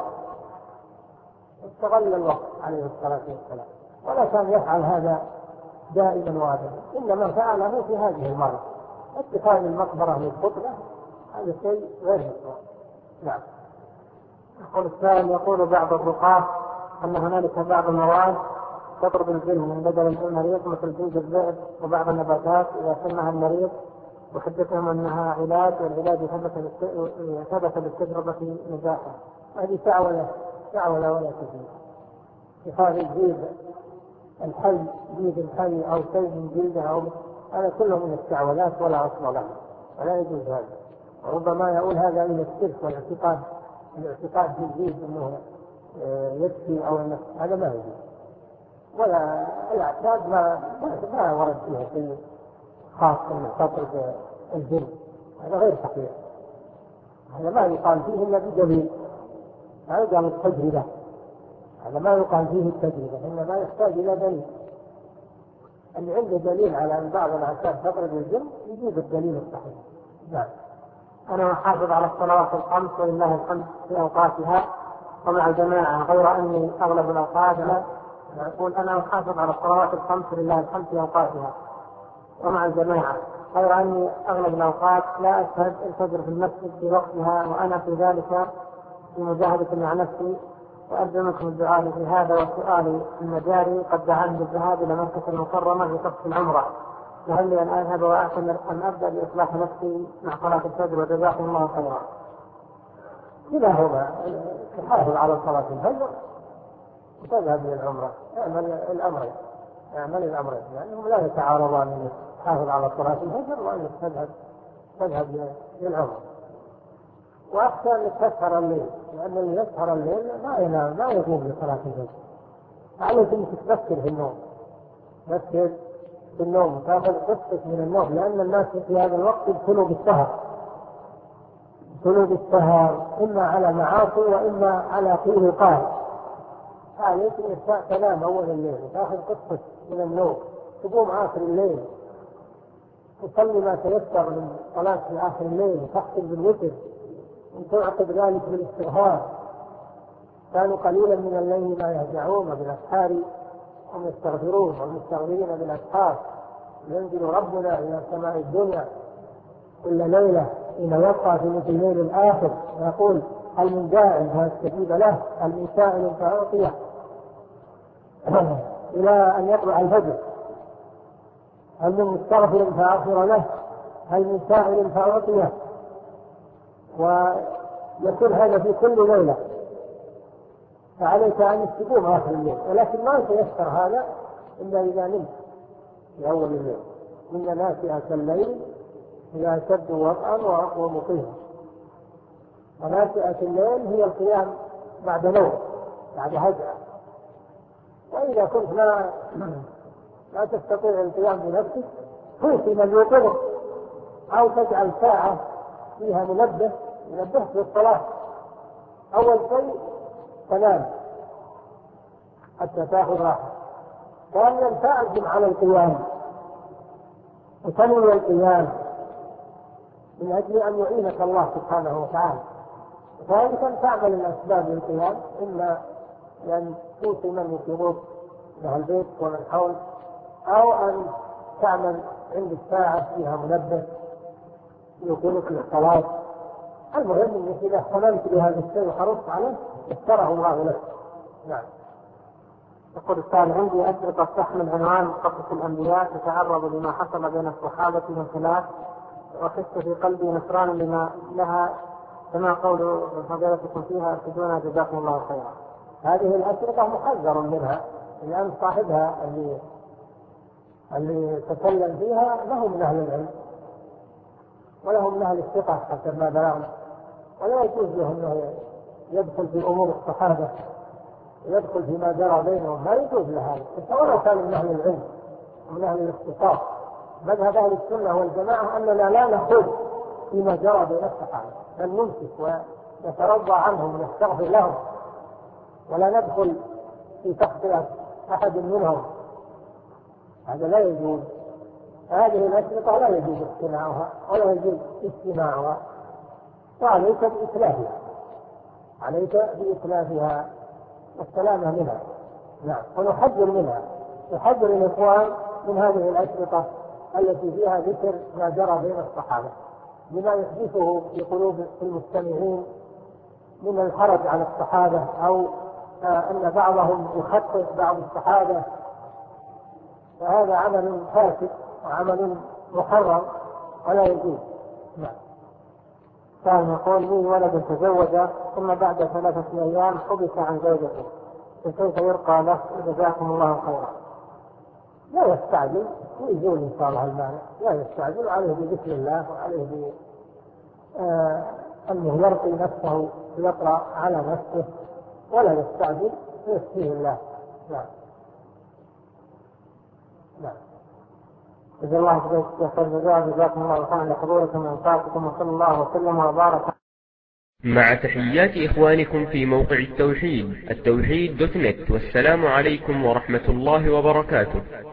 استغل الوقت عليه الصلاة والسلام، ولا كان يفعل هذا دائما وابدا، إنما فعله في هذه المرة. اتخاذ المقبرة للخطبة هذا شيء غير مشروع. نعم. يقول السائل: يقول بعض الرقاة أن هنالك بعض المواد تطرد الجن من بدن المريض مثل جلد الذئب وبعض النباتات إذا سمها المريض، وحدثهم أنها علاج، والعلاج ثبت بالتجربة نجاحا. هذه تعولة ولا تفيد. اتخاذ الجلد الحي، جلد الحي أو شيء من جلده أو هذا كله من التعولات ولا أصل له، ولا يجوز هذا. وربما يقول هذا إلى الشرك والاعتقاد في الجلد أنه يكفي أو هذا ما يجوز، ولا الأعتاد ما ورد فيها شيء خاص من تطرد الجن، هذا غير صحيح. هذا ما يقال فيه إلا بدليل، هذا قال التجربة، هذا ما يقال فيه التجربة، إنما يحتاج إلى دليل. اللي عنده دليل على أن بعض الأعتاد تطرد الجن يجيب الدليل الصحيح. نعم. أنا أحافظ على الصلوات الخمس ولله الحمد في أوقاتها ومع الجماعة، غير أني أغلب الأوقات أقول أنا أحافظ على الصلوات الخمس لله الحمد في أوقاتها ومع الجماعة، غير أني أغلب الأوقات لا أشهد الفجر في المسجد في وقتها، وأنا في ذلك في مجاهدة مع نفسي، وأرجو منكم الدعاء في هذا. وسؤالي: المجاري قد دعاني بالذهاب إلى مكة المكرمة لقصد العمرة، فهل لي أن أذهب وأعتمر أم أبدأ بإصلاح نفسي مع صلاة الفجر؟ وجزاكم الله خيرا. كلاهما، تحافظ على صلاة الفجر وتذهب للعمرة، اعمل الأمرين لأنهم لا يتعارضان، أن تحافظ على صلاة الفجر وأن تذهب للعمرة. وأحسن أن تسهر الليل، لأن اللي يسهر الليل ما ينام، ما يقوم لصلاة الفجر. عليك أنك تفكر في النوم، تفكر في النوم وتأخذ قسطك من النوم، لأن الناس في هذا الوقت يدخلوا بالسهر إما على معاصي وإما على قيل وقال. عليك أن تنام أول الليل وتأخذ قسطك من النوم، تقوم آخر الليل تصلي ما تيسر من صلاة في آخر الليل، وتختم بالوتر، وتعقب ذلك بالاستغفار. كانوا قليلا من الليل ما يهجعون، وبالأسحار هم يستغفرون، والمستغفرين بالأسحار. ينزل ربنا إلى سماء الدنيا كل ليلة حين يبقى في مثل الليل الآخر ويقول: هل من داع فاستجيب له، هل من سائل فأعطيه، إلى أن يطلع الفجر. هل من مستغفر فأغفر له، هل من سائل فأعطيه. ويكون هذا في كل ليلة، فعليك أن تقوم آخر الليل، ولكن ما يتيسر هذا إلا إذا نمت في أول الليل. إن ناشئة الليل هي أشد وطئا وأقوى مقيما. وناشئة الليل هي القيام بعد نوم، بعد هجعة. وإذا كنت لا تستطيع القيام بنفسك، توصي من يوقظك، أو تجعل ساعة فيها منبه للصلاة. أول شيء تنام حتى تأخذ راحة، ثانيا تعزم على القيام وتنوي القيام من أجل أن يعينك الله سبحانه وتعالى. ثالثا تعمل الأسباب للقيام، إما أن توصي من يقومك له البيت ومن حول، أو أن تعمل عند الساعة فيها منبه يقولك للصلاة. المهم أنك إذا احتملت بهذا الشيء وحرصت عليه يسره الله لك. نعم. يقول السائل: عندي أشرطة تحمل عنوان قصص الأنبياء تتعرض لما حصل بين الصحابة في الخلاف، وخفت في قلبي نصران لما لها، كما قول فضيلتكم فيها أفيدونا جزاكم الله خيرا. هذه الأشرطة محذر منها، لأن صاحبها اللي تكلم فيها له من أهل العلم ولهم من أهل الثقة حسب ما بلغنا، ولا يجوز له أنه يدخل في أمور الصحابة، يدخل فيما جرى بينهم، ما يجوز له هذا، ولو كان من أهل العلم ومن أهل الاختصاص. مذهب أهل السنة والجماعة أننا لا نخوض فيما جرى بين الصحابة، بل نمسك ونترضى عنهم ونستغفر لهم، ولا ندخل في تخطئة أحد منهم، هذا لا يجوز. هذه الأشرطة لا يجوز اقتناؤها ولا يجوز استماعها، وعليك بإتلافها، عليك بإتلافها والسلامة منها. نعم. ونحذر منها، نحذر الإخوان من هذه الأشرطة التي فيها ذكر ما جرى بين الصحابة بما يحدثه في قلوب المستمعين من الحرج على الصحابة، أو أن بعضهم يخطئ بعض الصحابة، فهذا عمل فاسد وعمل محرم ولا يجوز. نعم. كان يقول لي ولد تزوج ثم بعد 3 أيام حبس عن زوجته، فكيف يرقى له؟ جزاكم الله خيرا. لا يستعجل ويزول إن شاء الله المانع، لا يستعجل، عليه بذكر الله وعليه أنه يرقي نفسه ويقرأ على نفسه ولا يستعجل، يكفيه الله. نعم. نعم. جزا الله خير الجزاء، جزاكم الله خيرا لحضوركم وإنصاتكم، وصلى الله وسلم وبارك. مع تحيات إخوانكم في موقع التوحيد، التوحيد.net، والسلام عليكم ورحمة الله وبركاته.